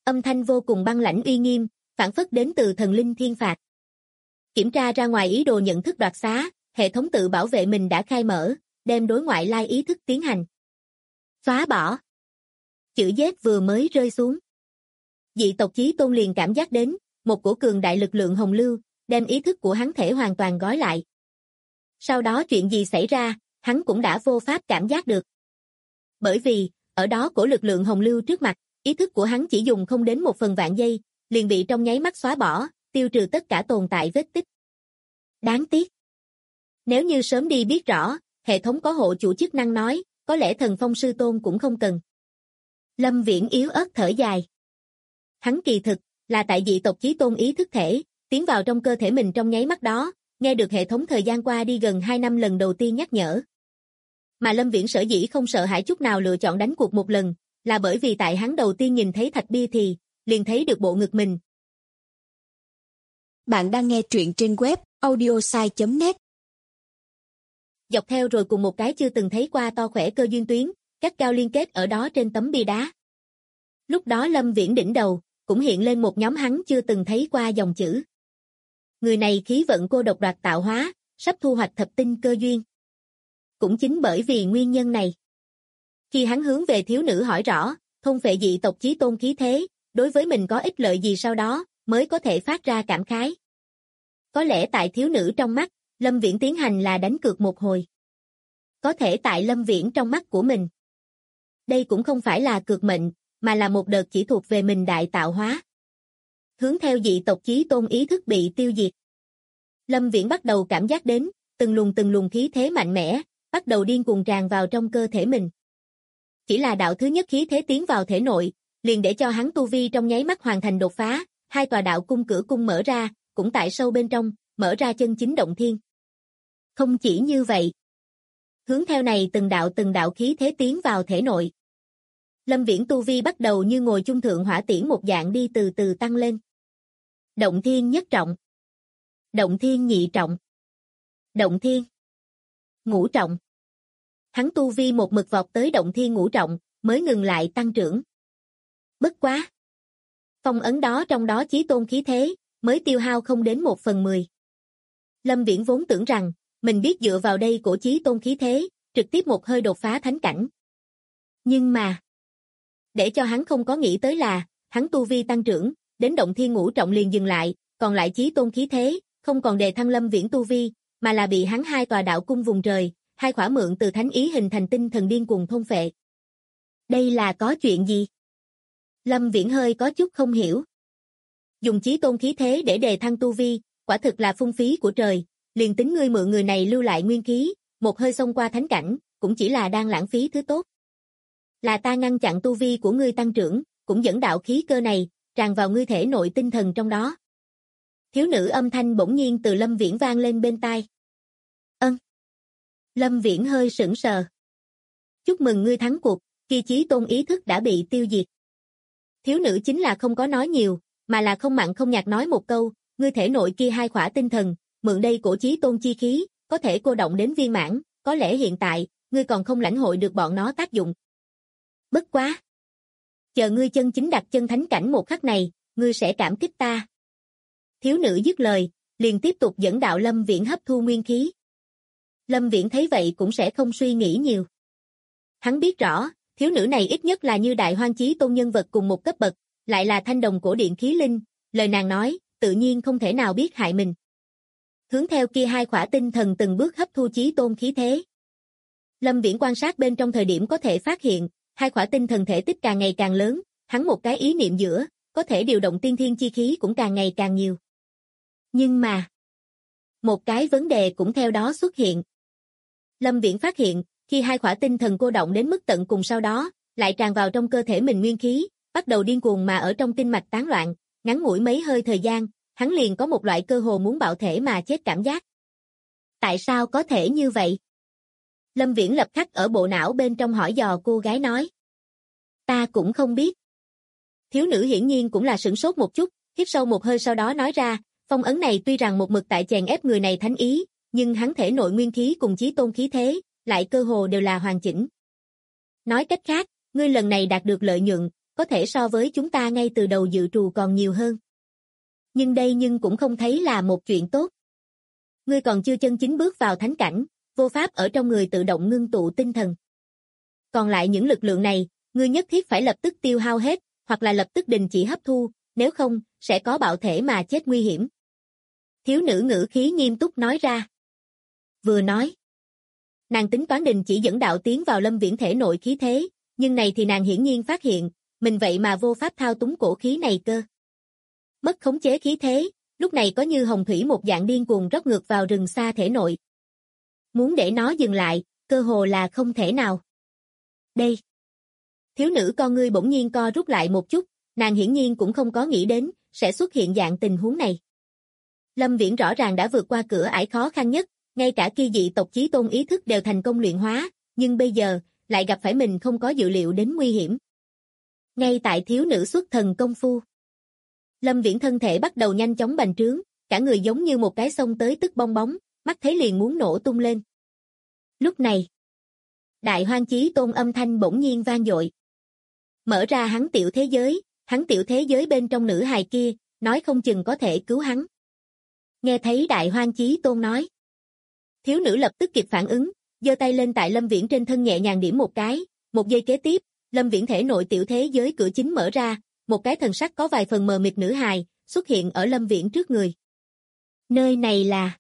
Âm thanh vô cùng băng lãnh uy nghiêm, phản phất đến từ thần linh thiên phạt. Kiểm tra ra ngoài ý đồ nhận thức đoạt xá, hệ thống tự bảo vệ mình đã khai mở, đem đối ngoại lai ý thức tiến hành. Xóa bỏ. Chữ Z vừa mới rơi xuống. Dị tộc Chí Tôn liền cảm giác đến, một cổ cường đại lực lượng hồng lưu, đem ý thức của hắn thể hoàn toàn gói lại. Sau đó chuyện gì xảy ra, hắn cũng đã vô pháp cảm giác được. Bởi vì, ở đó cổ lực lượng hồng lưu trước mặt, ý thức của hắn chỉ dùng không đến 1/1000 giây, liền bị trong nháy mắt xóa bỏ, tiêu trừ tất cả tồn tại vết tích. Đáng tiếc. Nếu như sớm đi biết rõ, hệ thống có hộ chủ chức năng nói, có lẽ Thần Phong Sư Tôn cũng không cần. Lâm Viễn yếu ớt thở dài. Hắn kỳ thực, là tại dị tộc Chí Tôn ý thức thể, tiến vào trong cơ thể mình trong nháy mắt đó, nghe được hệ thống thời gian qua đi gần 2 năm lần đầu tiên nhắc nhở. Mà Lâm Viễn sở dĩ không sợ hãi chút nào lựa chọn đánh cuộc một lần, là bởi vì tại hắn đầu tiên nhìn thấy thạch bia thì, liền thấy được bộ ngực mình. Bạn đang nghe truyện trên web audiosai.net. Dọc theo rồi cùng một cái chưa từng thấy qua to khỏe cơ duyên tuyến, các cao liên kết ở đó trên tấm bia đá. Lúc đó Lâm Viễn đỉnh đầu, cũng hiện lên một nhóm hắn chưa từng thấy qua dòng chữ. Người này khí vận cô độc đoạt tạo hóa, sắp thu hoạch thập tinh cơ duyên. Cũng chính bởi vì nguyên nhân này. Khi hắn hướng về thiếu nữ hỏi rõ, thôn phệ dị tộc Chí Tôn khí thế, đối với mình có ích lợi gì sau đó, mới có thể phát ra cảm khái. Có lẽ tại thiếu nữ trong mắt, Lâm Viễn tiến hành là đánh cược một hồi. Có thể tại Lâm Viễn trong mắt của mình. Đây cũng không phải là cược mệnh, mà là một đợt chỉ thuộc về mình đại tạo hóa. Hướng theo dị tộc Chí Tôn ý thức bị tiêu diệt. Lâm Viễn bắt đầu cảm giác đến, từng luồng khí thế mạnh mẽ, bắt đầu điên cuồng tràn vào trong cơ thể mình. Chỉ là đạo thứ nhất khí thế tiến vào thể nội, liền để cho hắn tu vi trong nháy mắt hoàn thành đột phá, 2 tòa đạo cung cửa cung mở ra, cũng tại sâu bên trong, mở ra chân chính động thiên. Không chỉ như vậy. Hướng theo này từng đạo khí thế tiến vào thể nội. Lâm Viễn tu vi bắt đầu như ngồi chung thượng hỏa tiễn một dạng đi từ từ tăng lên. Động thiên nhất trọng. Động thiên nhị trọng. Động thiên ngũ trọng. Hắn tu vi một mực vọt tới động thiên ngũ trọng, mới ngừng lại tăng trưởng. Bất quá. Phong ấn đó trong đó Chí Tôn khí thế, mới tiêu hao không đến 1/10. Lâm Viễn vốn tưởng rằng, mình biết dựa vào đây của Chí Tôn khí thế, trực tiếp một hơi đột phá thánh cảnh. Nhưng mà, để cho hắn không có nghĩ tới là, hắn tu vi tăng trưởng, đến động thiên ngũ trọng liền dừng lại, còn lại Chí Tôn khí thế, không còn đề thăng Lâm Viễn tu vi, mà là bị hắn 2 tòa đạo cung vùng trời, 2 khỏa mượn từ thánh ý hình thành tinh thần điên cuồng thôn phệ. Đây là có chuyện gì? Lâm Viễn hơi có chút không hiểu. Dùng Chí Tôn khí thế để đề thăng tu vi, quả thực là phung phí của trời, liền tính ngươi mượn người này lưu lại nguyên khí, một hơi xông qua thánh cảnh, cũng chỉ là đang lãng phí thứ tốt. Là ta ngăn chặn tu vi của ngươi tăng trưởng, cũng dẫn đạo khí cơ này, tràn vào ngươi thể nội tinh thần trong đó. Thiếu nữ âm thanh bỗng nhiên từ Lâm Viễn vang lên bên tai. Ân. Lâm Viễn hơi sững sờ. Chúc mừng ngươi thắng cuộc, kia Chí Tôn ý thức đã bị tiêu diệt. Thiếu nữ chính là không có nói nhiều, mà là không mặn không nhạt nói một câu, ngươi thể nội kia 2 khỏa tinh thần, mượn đây của Chí Tôn chi khí, có thể cô động đến viên mãn, có lẽ hiện tại, ngươi còn không lãnh hội được bọn nó tác dụng. Bất quá. Chờ ngươi chân chính đặt chân thánh cảnh một khắc này, ngươi sẽ cảm kích ta. Thiếu nữ dứt lời, liền tiếp tục dẫn đạo Lâm Viễn hấp thu nguyên khí. Lâm Viễn thấy vậy cũng sẽ không suy nghĩ nhiều. Hắn biết rõ, thiếu nữ này ít nhất là như Đại Hoang Chí Tôn nhân vật cùng một cấp bậc, lại là thanh đồng cổ điện khí linh, lời nàng nói, tự nhiên không thể nào biết hại mình. Hướng theo kia 2 khỏa tinh thần từng bước hấp thu Chí Tôn khí thế. Lâm Viễn quan sát bên trong thời điểm có thể phát hiện, 2 khỏa tinh thần thể tích càng ngày càng lớn, hắn một cái ý niệm giữa, có thể điều động tiên thiên chi khí cũng càng ngày càng nhiều. Nhưng mà, một cái vấn đề cũng theo đó xuất hiện. Lâm Viễn phát hiện, khi 2 khỏa tinh thần cô động đến mức tận cùng sau đó, lại tràn vào trong cơ thể mình nguyên khí, bắt đầu điên cuồng mà ở trong tinh mạch tán loạn, ngắn ngủi mấy hơi thời gian, hắn liền có một loại cơ hồ muốn bạo thể mà chết cảm giác. Tại sao có thể như vậy? Lâm Viễn lập khắc ở bộ não bên trong hỏi dò cô gái nói. Ta cũng không biết. Thiếu nữ hiển nhiên cũng là sửng sốt một chút, hít sâu một hơi sau đó nói ra, phong ấn này tuy rằng một mực tại chèn ép người này thánh ý, nhưng hắn thể nội nguyên khí cùng Chí Tôn khí thế, lại cơ hồ đều là hoàn chỉnh. Nói cách khác, ngươi lần này đạt được lợi nhuận, có thể so với chúng ta ngay từ đầu dự trù còn nhiều hơn. Nhưng đây cũng không thấy là một chuyện tốt. Ngươi còn chưa chân chính bước vào thánh cảnh, vô pháp ở trong người tự động ngưng tụ tinh thần. Còn lại những lực lượng này, ngươi nhất thiết phải lập tức tiêu hao hết, hoặc là lập tức đình chỉ hấp thu, nếu không, sẽ có bạo thể mà chết nguy hiểm. Thiếu nữ ngữ khí nghiêm túc nói ra. Vừa nói, nàng tính toán đình chỉ dẫn đạo tiến vào Lâm Viễn thể nội khí thế, nhưng này thì nàng hiển nhiên phát hiện, mình vậy mà vô pháp thao túng cổ khí này cơ. Mất khống chế khí thế, lúc này có như hồng thủy một dạng điên cuồng rót ngược vào rừng xa thể nội. Muốn để nó dừng lại, cơ hồ là không thể nào. Đây. Thiếu nữ con ngươi bỗng nhiên co rút lại một chút, nàng hiển nhiên cũng không có nghĩ đến, sẽ xuất hiện dạng tình huống này. Lâm Viễn rõ ràng đã vượt qua cửa ải khó khăn nhất, ngay cả kia dị tộc chí tôn ý thức đều thành công luyện hóa, nhưng bây giờ, lại gặp phải mình không có dự liệu đến nguy hiểm. Ngay tại thiếu nữ xuất thần công phu. Lâm Viễn thân thể bắt đầu nhanh chóng bành trướng, cả người giống như một cái sông tới tức bong bóng, mắt thấy liền muốn nổ tung lên. Lúc này, Đại Hoang Chí Tôn âm thanh bỗng nhiên vang dội. Mở ra hắn tiểu thế giới bên trong nữ hài kia, nói không chừng có thể cứu hắn. Nghe thấy Đại Hoang Chí Tôn nói. Thiếu nữ lập tức kịp phản ứng, giơ tay lên tại Lâm Viễn trên thân nhẹ nhàng điểm một cái, một giây kế tiếp, Lâm Viễn thể nội tiểu thế giới cửa chính mở ra, một cái thần sắc có vài phần mờ mịt nữ hài, xuất hiện ở Lâm Viễn trước người. Nơi này là...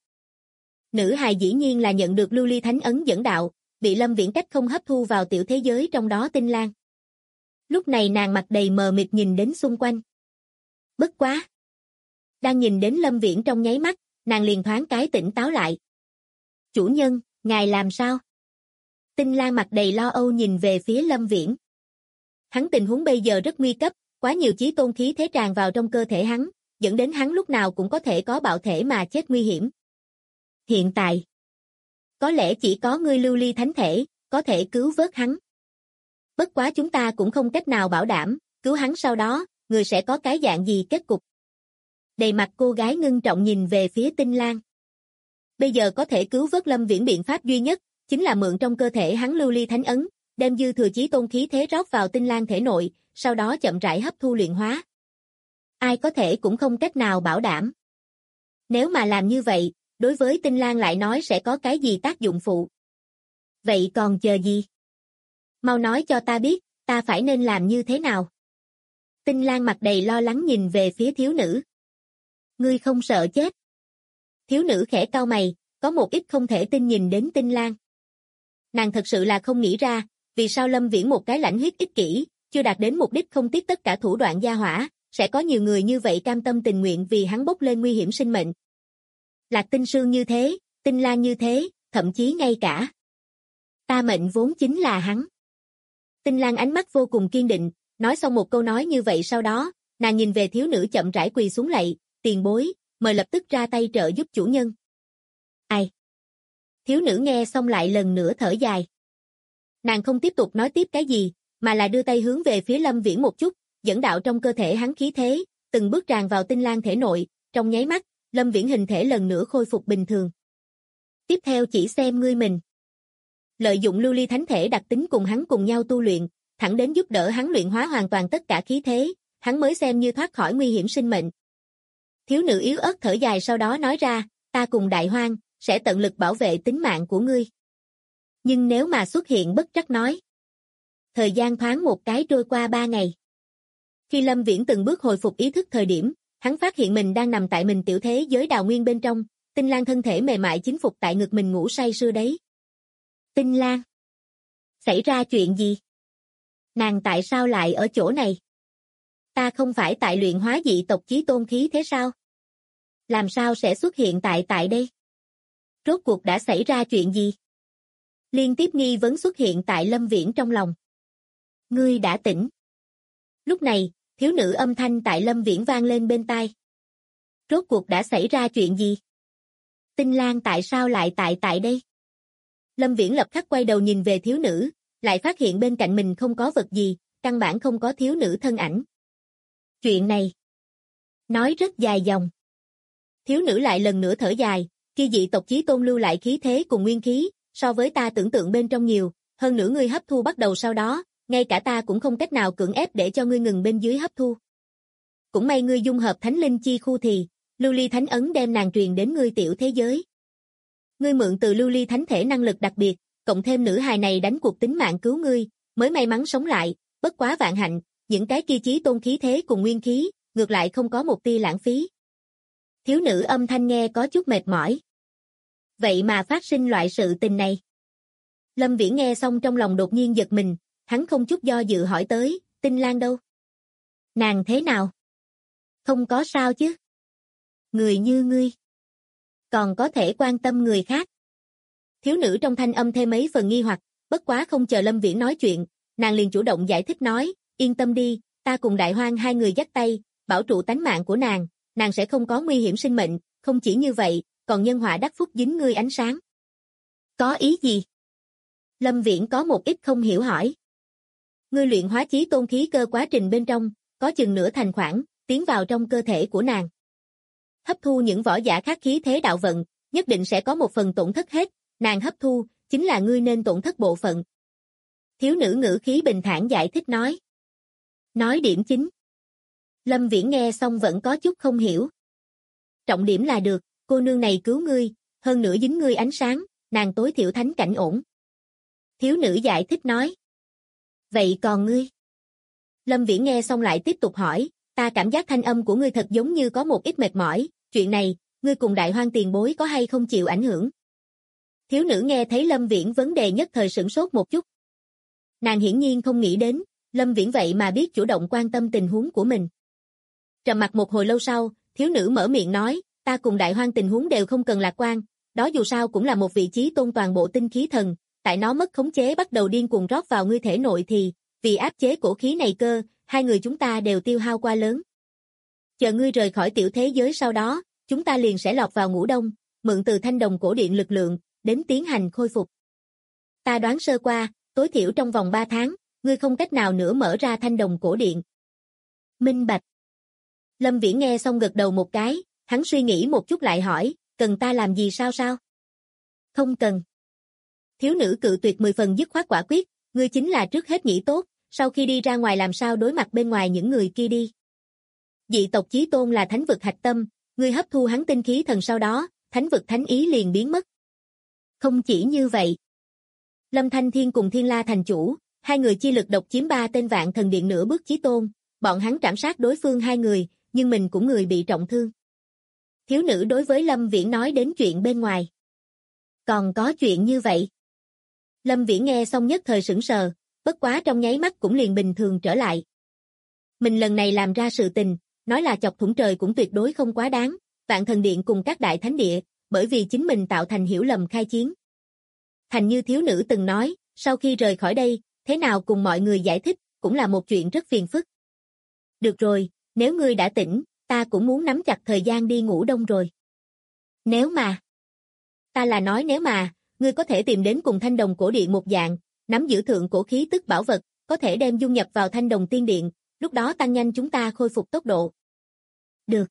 Nữ hài dĩ nhiên là nhận được lưu ly thánh ấn dẫn đạo, bị Lâm Viễn cách không hấp thu vào tiểu thế giới trong đó tinh lang. Lúc này nàng mặt đầy mờ mịt nhìn đến xung quanh. Bất quá! Đang nhìn đến Lâm Viễn trong nháy mắt, nàng liền thoáng cái tỉnh táo lại. Chủ nhân, ngài làm sao? Tinh lang mặt đầy lo âu nhìn về phía Lâm Viễn. Hắn tình huống bây giờ rất nguy cấp, quá nhiều chí tôn khí thế tràn vào trong cơ thể hắn, dẫn đến hắn lúc nào cũng có thể có bạo thể mà chết nguy hiểm. Hiện tại, có lẽ chỉ có ngươi lưu ly thánh thể, có thể cứu vớt hắn. Bất quá chúng ta cũng không cách nào bảo đảm, cứu hắn sau đó, người sẽ có cái dạng gì kết cục. Đầy mặt cô gái ngưng trọng nhìn về phía Tinh Lang. Bây giờ có thể cứu vớt Lâm Viễn biện pháp duy nhất, chính là mượn trong cơ thể hắn lưu ly thánh ấn, đem dư thừa chí tôn khí thế rót vào Tinh Lang thể nội, sau đó chậm rãi hấp thu luyện hóa. Ai có thể cũng không cách nào bảo đảm. Nếu mà làm như vậy, đối với Tinh Lang lại nói sẽ có cái gì tác dụng phụ. Vậy còn chờ gì? Mau nói cho ta biết, ta phải nên làm như thế nào? Tinh Lang mặt đầy lo lắng nhìn về phía thiếu nữ. Ngươi không sợ chết? Thiếu nữ khẽ cau mày, có một ít không thể tin nhìn đến Tinh Lang. Nàng thật sự là không nghĩ ra, vì sao Lâm Viễn một cái lãnh huyết ích kỷ, chưa đạt đến mục đích không tiếc tất cả thủ đoạn gia hỏa, sẽ có nhiều người như vậy cam tâm tình nguyện vì hắn bốc lên nguy hiểm sinh mệnh. Lạc Tinh Sương như thế, Tinh Lang như thế, thậm chí ngay cả. Ta mệnh vốn chính là hắn. Tinh Lang ánh mắt vô cùng kiên định, nói xong một câu nói như vậy sau đó, nàng nhìn về thiếu nữ chậm rãi quỳ xuống lạy, tiền bối, mời lập tức ra tay trợ giúp chủ nhân. Ai? Thiếu nữ nghe xong lại lần nữa thở dài. Nàng không tiếp tục nói tiếp cái gì, mà là đưa tay hướng về phía Lâm Viễn một chút, dẫn đạo trong cơ thể hắn khí thế, từng bước tràn vào Tinh Lang thể nội, trong nháy mắt, Lâm Viễn hình thể lần nữa khôi phục bình thường. Tiếp theo chỉ xem ngươi mình. Lợi dụng lưu ly thánh thể đặc tính cùng hắn cùng nhau tu luyện, thẳng đến giúp đỡ hắn luyện hóa hoàn toàn tất cả khí thế, hắn mới xem như thoát khỏi nguy hiểm sinh mệnh. Thiếu nữ yếu ớt thở dài sau đó nói ra, ta cùng Đại Hoang, sẽ tận lực bảo vệ tính mạng của ngươi. Nhưng nếu mà xuất hiện bất trắc nói. Thời gian thoáng một cái trôi qua 3 ngày. Khi Lâm Viễn từng bước hồi phục ý thức thời điểm, hắn phát hiện mình đang nằm tại mình tiểu thế giới đào nguyên bên trong, Tinh Lang thân thể mềm mại chính phục tại ngực mình ngủ say sưa đấy. Tinh Lang. Xảy ra chuyện gì? Nàng tại sao lại ở chỗ này? Ta không phải tại luyện hóa dị tộc chí tôn khí thế sao? Làm sao sẽ xuất hiện tại đây? Rốt cuộc đã xảy ra chuyện gì? Liên tiếp nghi vấn xuất hiện tại Lâm Viễn trong lòng. Ngươi đã tỉnh. Lúc này, thiếu nữ âm thanh tại Lâm Viễn vang lên bên tai. Rốt cuộc đã xảy ra chuyện gì? Tinh Lang tại sao lại tại đây? Lâm Viễn lập khắc quay đầu nhìn về thiếu nữ, lại phát hiện bên cạnh mình không có vật gì, căn bản không có thiếu nữ thân ảnh. Chuyện này nói rất dài dòng. Thiếu nữ lại lần nữa thở dài, kia dị tộc chí tôn lưu lại khí thế cùng nguyên khí, so với ta tưởng tượng bên trong nhiều, hơn nữa ngươi hấp thu bắt đầu sau đó, ngay cả ta cũng không cách nào cưỡng ép để cho ngươi ngừng bên dưới hấp thu. Cũng may ngươi dung hợp thánh linh chi khu thì, lưu ly thánh ấn đem nàng truyền đến ngươi tiểu thế giới. Ngươi mượn từ lưu ly thánh thể năng lực đặc biệt, cộng thêm nữ hài này đánh cuộc tính mạng cứu ngươi, mới may mắn sống lại, bất quá vạn hạnh, những cái kia chí tôn khí thế cùng nguyên khí, ngược lại không có một tia lãng phí. Thiếu nữ âm thanh nghe có chút mệt mỏi. Vậy mà phát sinh loại sự tình này. Lâm Viễn nghe xong trong lòng đột nhiên giật mình, hắn không chút do dự hỏi tới, Tinh Lan đâu? Nàng thế nào? Không có sao chứ? Người như ngươi, còn có thể quan tâm người khác. Thiếu nữ trong thanh âm thêm mấy phần nghi hoặc, bất quá không chờ Lâm Viễn nói chuyện, nàng liền chủ động giải thích nói, yên tâm đi, ta cùng Đại Hoang hai người dắt tay, bảo trụ tánh mạng của nàng sẽ không có nguy hiểm sinh mệnh, không chỉ như vậy, còn nhân họa đắc phúc dính ngươi ánh sáng. Có ý gì? Lâm Viễn có một ít không hiểu hỏi. Ngươi luyện hóa chí tôn khí cơ quá trình bên trong, có chừng nửa thành khoảng, tiến vào trong cơ thể của nàng. Hấp thu những võ giả khác khí thế đạo vận, nhất định sẽ có một phần tổn thất hết, nàng hấp thu, chính là ngươi nên tổn thất bộ phận. Thiếu nữ ngữ khí bình thản giải thích nói. Nói điểm chính. Lâm Viễn nghe xong vẫn có chút không hiểu. Trọng điểm là được, cô nương này cứu ngươi, hơn nữa dính ngươi ánh sáng, nàng tối thiểu thánh cảnh ổn. Thiếu nữ giải thích nói. Vậy còn ngươi? Lâm Viễn nghe xong lại tiếp tục hỏi, ta cảm giác thanh âm của ngươi thật giống như có một ít mệt mỏi, chuyện này, ngươi cùng Đại Hoang tiền bối có hay không chịu ảnh hưởng? Thiếu nữ nghe thấy Lâm Viễn vấn đề nhất thời sửng sốt một chút. Nàng hiển nhiên không nghĩ đến, Lâm Viễn vậy mà biết chủ động quan tâm tình huống của mình. Trầm mặc một hồi lâu sau, thiếu nữ mở miệng nói, ta cùng Đại Hoang tình huống đều không cần lạc quan, đó dù sao cũng là một vị trí tôn toàn bộ tinh khí thần, tại nó mất khống chế bắt đầu điên cuồng rót vào ngươi thể nội thì, vì áp chế cổ khí này cơ, hai người chúng ta đều tiêu hao quá lớn. Chờ ngươi rời khỏi tiểu thế giới sau đó, chúng ta liền sẽ lọt vào ngũ đông, mượn từ thanh đồng cổ điện lực lượng, đến tiến hành khôi phục. Ta đoán sơ qua, tối thiểu trong vòng 3 tháng, ngươi không cách nào nữa mở ra thanh đồng cổ điện. Minh bạch. Lâm Viễn nghe xong gật đầu một cái, hắn suy nghĩ một chút lại hỏi, cần ta làm gì sao? Không cần. Thiếu nữ cự tuyệt 10 phần dứt khoát quả quyết, ngươi chính là trước hết nghĩ tốt, sau khi đi ra ngoài làm sao đối mặt bên ngoài những người kia đi. Dị tộc chí tôn là thánh vực hạch tâm, ngươi hấp thu hắn tinh khí thần sau đó, thánh vực thánh ý liền biến mất. Không chỉ như vậy. Lâm Thanh Thiên cùng Thiên La thành chủ, hai người chi lực độc chiếm 3 tên vạn thần điện nửa bước chí tôn, bọn hắn trảm sát đối phương hai người, nhưng mình cũng người bị trọng thương. Thiếu nữ đối với Lâm Viễn nói đến chuyện bên ngoài. Còn có chuyện như vậy. Lâm Viễn nghe xong nhất thời sững sờ, bất quá trong nháy mắt cũng liền bình thường trở lại. Mình lần này làm ra sự tình, nói là chọc thủng trời cũng tuyệt đối không quá đáng, vạn thần điện cùng các đại thánh địa, bởi vì chính mình tạo thành hiểu lầm khai chiến. Thành như thiếu nữ từng nói, sau khi rời khỏi đây, thế nào cùng mọi người giải thích, cũng là một chuyện rất phiền phức. Được rồi, nếu ngươi đã tỉnh, ta cũng muốn nắm chặt thời gian đi ngủ đông rồi. Nếu mà, ta là nói nếu mà, ngươi có thể tìm đến cùng thanh đồng cổ điện một dạng, nắm giữ thượng cổ khí tức bảo vật, có thể đem dung nhập vào thanh đồng tiên điện, lúc đó tăng nhanh chúng ta khôi phục tốc độ. Được.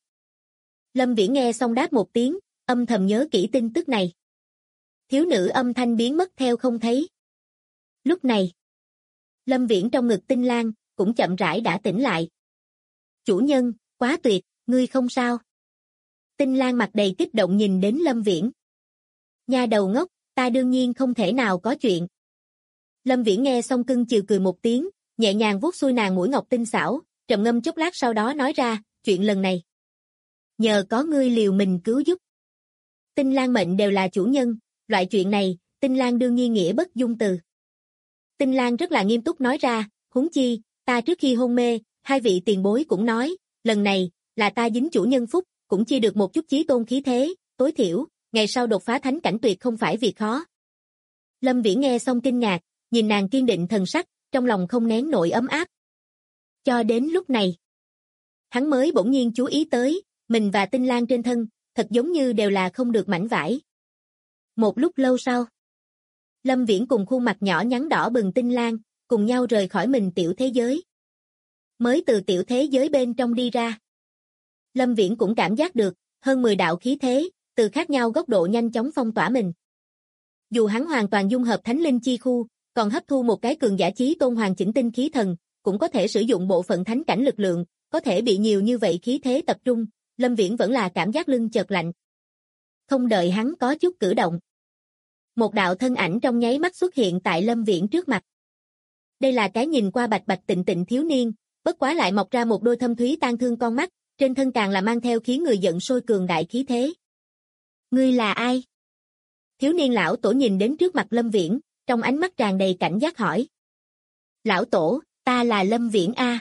Lâm Viễn nghe xong đáp một tiếng, âm thầm nhớ kỹ tin tức này. Thiếu nữ âm thanh biến mất theo không thấy. Lúc này, Lâm Viễn trong ngực Tinh Lan, cũng chậm rãi đã tỉnh lại. Chủ nhân, quá tuyệt, ngươi không sao. Tinh Lan mặt đầy kích động nhìn đến Lâm Viễn. Nha đầu ngốc, ta đương nhiên không thể nào có chuyện. Lâm Viễn nghe xong cưng chiều cười một tiếng, nhẹ nhàng vuốt xuôi nàng mũi ngọc tinh xảo, trầm ngâm chốc lát sau đó nói ra, chuyện lần này. Nhờ có ngươi liều mình cứu giúp. Tinh Lan mệnh đều là chủ nhân, loại chuyện này, Tinh Lan đương nhiên nghĩa bất dung từ. Tinh Lan rất là nghiêm túc nói ra, huống chi, ta trước khi hôn mê, hai vị tiền bối cũng nói, lần này, là ta dính chủ nhân phúc, cũng chia được một chút chí tôn khí thế, tối thiểu, ngày sau đột phá thánh cảnh tuyệt không phải việc khó. Lâm Viễn nghe xong kinh ngạc, nhìn nàng kiên định thần sắc, trong lòng không nén nổi ấm áp. Cho đến lúc này, hắn mới bỗng nhiên chú ý tới, mình và Tinh Lan trên thân, thật giống như đều là không được mảnh vải. Một lúc lâu sau, Lâm Viễn cùng khuôn mặt nhỏ nhắn đỏ bừng Tinh Lan, cùng nhau rời khỏi mình tiểu thế giới. Mới từ tiểu thế giới bên trong đi ra. Lâm Viễn cũng cảm giác được, hơn 10 đạo khí thế, từ khác nhau góc độ nhanh chóng phong tỏa mình. Dù hắn hoàn toàn dung hợp thánh linh chi khu, còn hấp thu một cái cường giả chí tôn hoàn chỉnh tinh khí thần, cũng có thể sử dụng bộ phận thánh cảnh lực lượng, có thể bị nhiều như vậy khí thế tập trung, Lâm Viễn vẫn là cảm giác lưng chợt lạnh. Không đợi hắn có chút cử động. Một đạo thân ảnh trong nháy mắt xuất hiện tại Lâm Viễn trước mặt. Đây là cái nhìn qua bạch bạch tịnh tịnh thiếu niên, bất quá lại mọc ra một đôi thâm thúy tang thương con mắt, trên thân càng là mang theo khiến người giận sôi cường đại khí thế. Ngươi là ai? Thiếu niên lão tổ nhìn đến trước mặt Lâm Viễn, trong ánh mắt tràn đầy cảnh giác hỏi. Lão tổ, ta là Lâm Viễn a.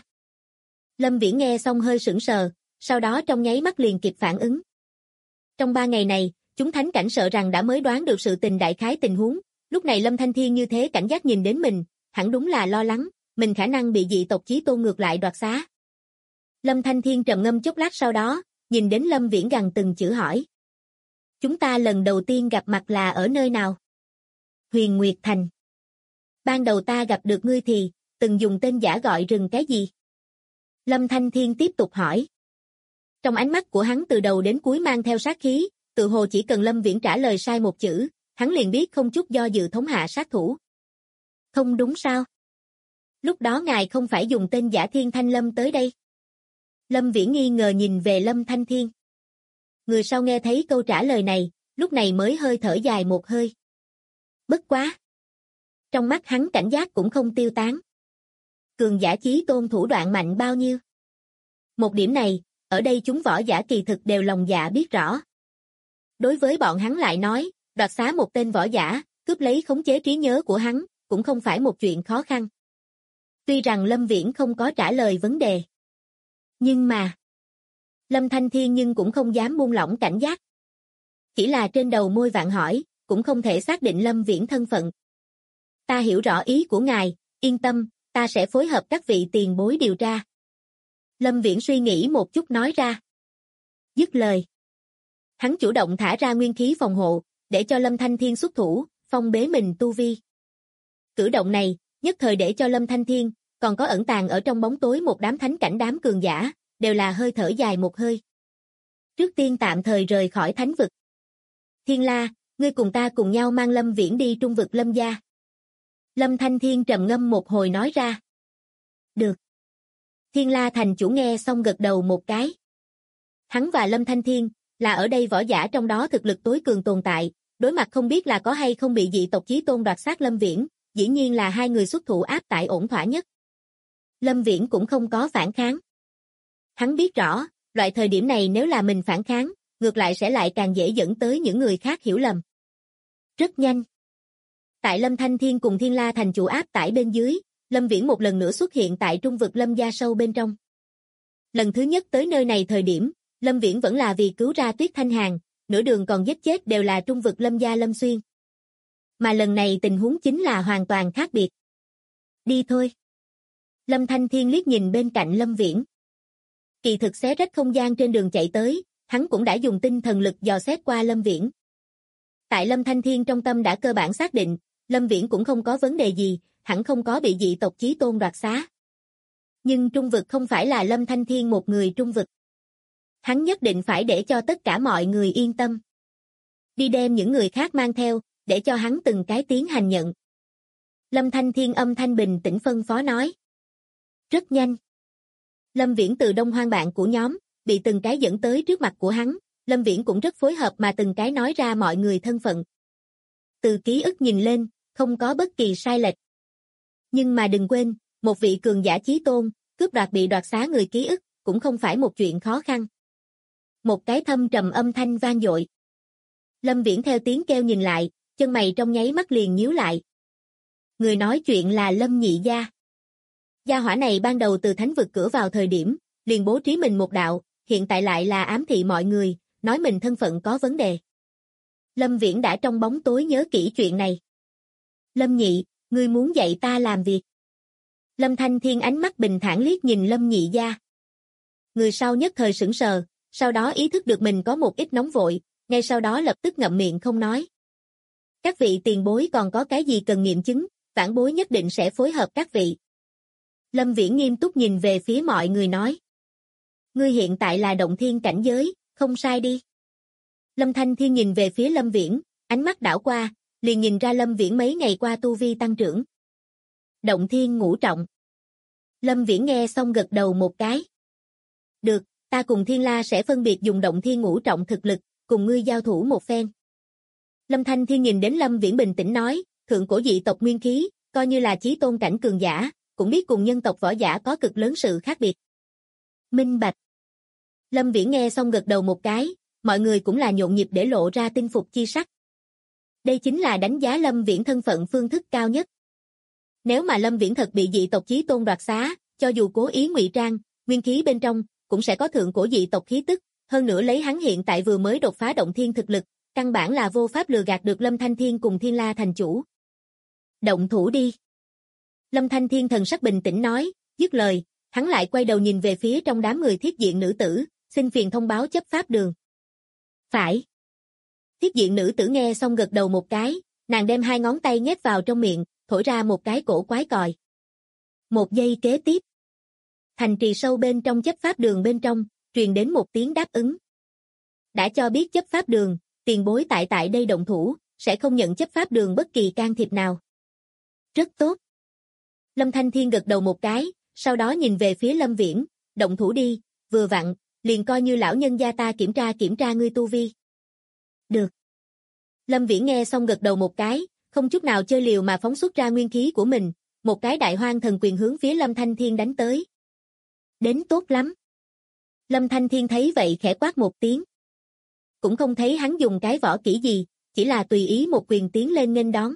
Lâm Viễn nghe xong hơi sững sờ, sau đó trong nháy mắt liền kịp phản ứng. Trong 3 ngày này, chúng thánh cảnh sợ rằng đã mới đoán được sự tình đại khái tình huống, lúc này Lâm Thanh Thiên như thế cảnh giác nhìn đến mình, hẳn đúng là lo lắng, mình khả năng bị dị tộc chí tôn ngược lại đoạt xá. Lâm Thanh Thiên trầm ngâm chốc lát sau đó, nhìn đến Lâm Viễn gằn từng chữ hỏi. Chúng ta lần đầu tiên gặp mặt là ở nơi nào? Huyền Nguyệt Thành. Ban đầu ta gặp được ngươi thì, từng dùng tên giả gọi rừng cái gì? Lâm Thanh Thiên tiếp tục hỏi. Trong ánh mắt của hắn từ đầu đến cuối mang theo sát khí, tự hồ chỉ cần Lâm Viễn trả lời sai một chữ, hắn liền biết không chút do dự thống hạ sát thủ. Không đúng sao? Lúc đó ngài không phải dùng tên giả Thiên Thanh Lâm tới đây. Lâm Viễn nghi ngờ nhìn về Lâm Thanh Thiên. Người sau nghe thấy câu trả lời này, lúc này mới hơi thở dài một hơi. Bất quá. Trong mắt hắn cảnh giác cũng không tiêu tán. Cường giả chí tôn thủ đoạn mạnh bao nhiêu? Một điểm này, ở đây chúng võ giả kỳ thực đều lòng dạ biết rõ. Đối với bọn hắn lại nói, đoạt xá một tên võ giả, cướp lấy khống chế trí nhớ của hắn, cũng không phải một chuyện khó khăn. Tuy rằng Lâm Viễn không có trả lời vấn đề. Nhưng mà, Lâm Thanh Thiên nhưng cũng không dám buông lỏng cảnh giác. Chỉ là trên đầu môi vạn hỏi, cũng không thể xác định Lâm Viễn thân phận. Ta hiểu rõ ý của ngài, yên tâm, ta sẽ phối hợp các vị tiền bối điều tra. Lâm Viễn suy nghĩ một chút nói ra. Dứt lời. Hắn chủ động thả ra nguyên khí phòng hộ, để cho Lâm Thanh Thiên xuất thủ, phong bế mình tu vi. Cử động này, nhất thời để cho Lâm Thanh Thiên, còn có ẩn tàng ở trong bóng tối một đám thánh cảnh đám cường giả, đều là hơi thở dài một hơi. Trước tiên tạm thời rời khỏi thánh vực. Thiên La, ngươi cùng ta cùng nhau mang Lâm Viễn đi trung vực Lâm gia. Lâm Thanh Thiên trầm ngâm một hồi nói ra. Được. Thiên La thành chủ nghe xong gật đầu một cái. Hắn và Lâm Thanh Thiên, là ở đây võ giả trong đó thực lực tối cường tồn tại, đối mặt không biết là có hay không bị dị tộc chí tôn đoạt xác Lâm Viễn, dĩ nhiên là hai người xuất thủ áp tại ổn thỏa nhất. Lâm Viễn cũng không có phản kháng. Hắn biết rõ, loại thời điểm này nếu là mình phản kháng, ngược lại sẽ lại càng dễ dẫn tới những người khác hiểu lầm. Rất nhanh. Tại Lâm Thanh Thiên cùng Thiên La thành chủ áp tải bên dưới, Lâm Viễn một lần nữa xuất hiện tại trung vực Lâm gia sâu bên trong. Lần thứ nhất tới nơi này thời điểm, Lâm Viễn vẫn là vì cứu ra Tuyết Thanh Hàn, nửa đường còn giết chết đều là trung vực Lâm gia Lâm Xuyên. Mà lần này tình huống chính là hoàn toàn khác biệt. Đi thôi. Lâm Thanh Thiên liếc nhìn bên cạnh Lâm Viễn. Kỳ thực xé rách không gian trên đường chạy tới, hắn cũng đã dùng tinh thần lực dò xét qua Lâm Viễn. Tại Lâm Thanh Thiên trong tâm đã cơ bản xác định, Lâm Viễn cũng không có vấn đề gì, hẳn không có bị dị tộc chí tôn đoạt xá. Nhưng trung vực không phải là Lâm Thanh Thiên một người trung vực. Hắn nhất định phải để cho tất cả mọi người yên tâm. Đi đem những người khác mang theo, để cho hắn từng cái tiến hành nhận. Lâm Thanh Thiên âm thanh bình tĩnh phân phó nói. Rất nhanh. Lâm Viễn từ đông hoang bạn của nhóm, bị từng cái dẫn tới trước mặt của hắn, Lâm Viễn cũng rất phối hợp mà từng cái nói ra mọi người thân phận. Từ ký ức nhìn lên, không có bất kỳ sai lệch. Nhưng mà đừng quên, một vị cường giả chí tôn, cướp đoạt bị đoạt xá người ký ức, cũng không phải một chuyện khó khăn. Một cái thâm trầm âm thanh vang dội. Lâm Viễn theo tiếng kêu nhìn lại, chân mày trong nháy mắt liền nhíu lại. Người nói chuyện là Lâm Nhị Gia. Gia hỏa này ban đầu từ thánh vực cửa vào thời điểm, liền bố trí mình một đạo, hiện tại lại là ám thị mọi người, nói mình thân phận có vấn đề. Lâm Viễn đã trong bóng tối nhớ kỹ chuyện này. Lâm Nhị, ngươi muốn dạy ta làm việc. Lâm Thanh Thiên ánh mắt bình thản liếc nhìn Lâm Nhị Gia. Người sau nhất thời sững sờ, sau đó ý thức được mình có một ít nóng vội, ngay sau đó lập tức ngậm miệng không nói. Các vị tiền bối còn có cái gì cần nghiệm chứng, vãn bối nhất định sẽ phối hợp các vị. Lâm Viễn nghiêm túc nhìn về phía mọi người nói. Ngươi hiện tại là động thiên cảnh giới, không sai đi. Lâm Thanh Thiên nhìn về phía Lâm Viễn, ánh mắt đảo qua, liền nhìn ra Lâm Viễn mấy ngày qua tu vi tăng trưởng, Động thiên ngũ trọng. Lâm Viễn nghe xong gật đầu một cái. Được, ta cùng Thiên La sẽ phân biệt dùng động thiên ngũ trọng thực lực, cùng ngươi giao thủ một phen. Lâm Thanh Thiên nhìn đến Lâm Viễn bình tĩnh nói, thượng cổ dị tộc nguyên khí, coi như là chí tôn cảnh cường giả, cũng biết cùng nhân tộc võ giả có cực lớn sự khác biệt. Minh bạch. Lâm Viễn nghe xong gật đầu một cái, mọi người cũng là nhộn nhịp để lộ ra tin phục chi sắc. Đây chính là đánh giá Lâm Viễn thân phận phương thức cao nhất. Nếu mà Lâm Viễn thật bị dị tộc chí tôn đoạt xá, cho dù cố ý ngụy trang, nguyên khí bên trong cũng sẽ có thượng cổ dị tộc khí tức, hơn nữa lấy hắn hiện tại vừa mới đột phá động thiên thực lực, căn bản là vô pháp lừa gạt được Lâm Thanh Thiên cùng Thiên La thành chủ. Động thủ đi. Lâm Thanh Thiên thần sắc bình tĩnh nói, dứt lời, hắn lại quay đầu nhìn về phía trong đám người thiết diện nữ tử, xin phiền thông báo chấp pháp đường. Phải. Thiết diện nữ tử nghe xong gật đầu một cái, nàng đem hai ngón tay nhét vào trong miệng, thổi ra một cái cổ quái còi. Một giây kế tiếp, thành trì sâu bên trong chấp pháp đường bên trong, truyền đến một tiếng đáp ứng. Đã cho biết chấp pháp đường, tiền bối tại đây động thủ, sẽ không nhận chấp pháp đường bất kỳ can thiệp nào. Rất tốt. Lâm Thanh Thiên gật đầu một cái, sau đó nhìn về phía Lâm Viễn, động thủ đi, vừa vặn, liền coi như lão nhân gia ta kiểm tra ngươi tu vi. Được. Lâm Viễn nghe xong gật đầu một cái, không chút nào chơi liều mà phóng xuất ra nguyên khí của mình, một cái đại hoang thần quyền hướng phía Lâm Thanh Thiên đánh tới. Đến tốt lắm. Lâm Thanh Thiên thấy vậy khẽ quát một tiếng. Cũng không thấy hắn dùng cái võ kỹ gì, chỉ là tùy ý một quyền tiến lên nghênh đón.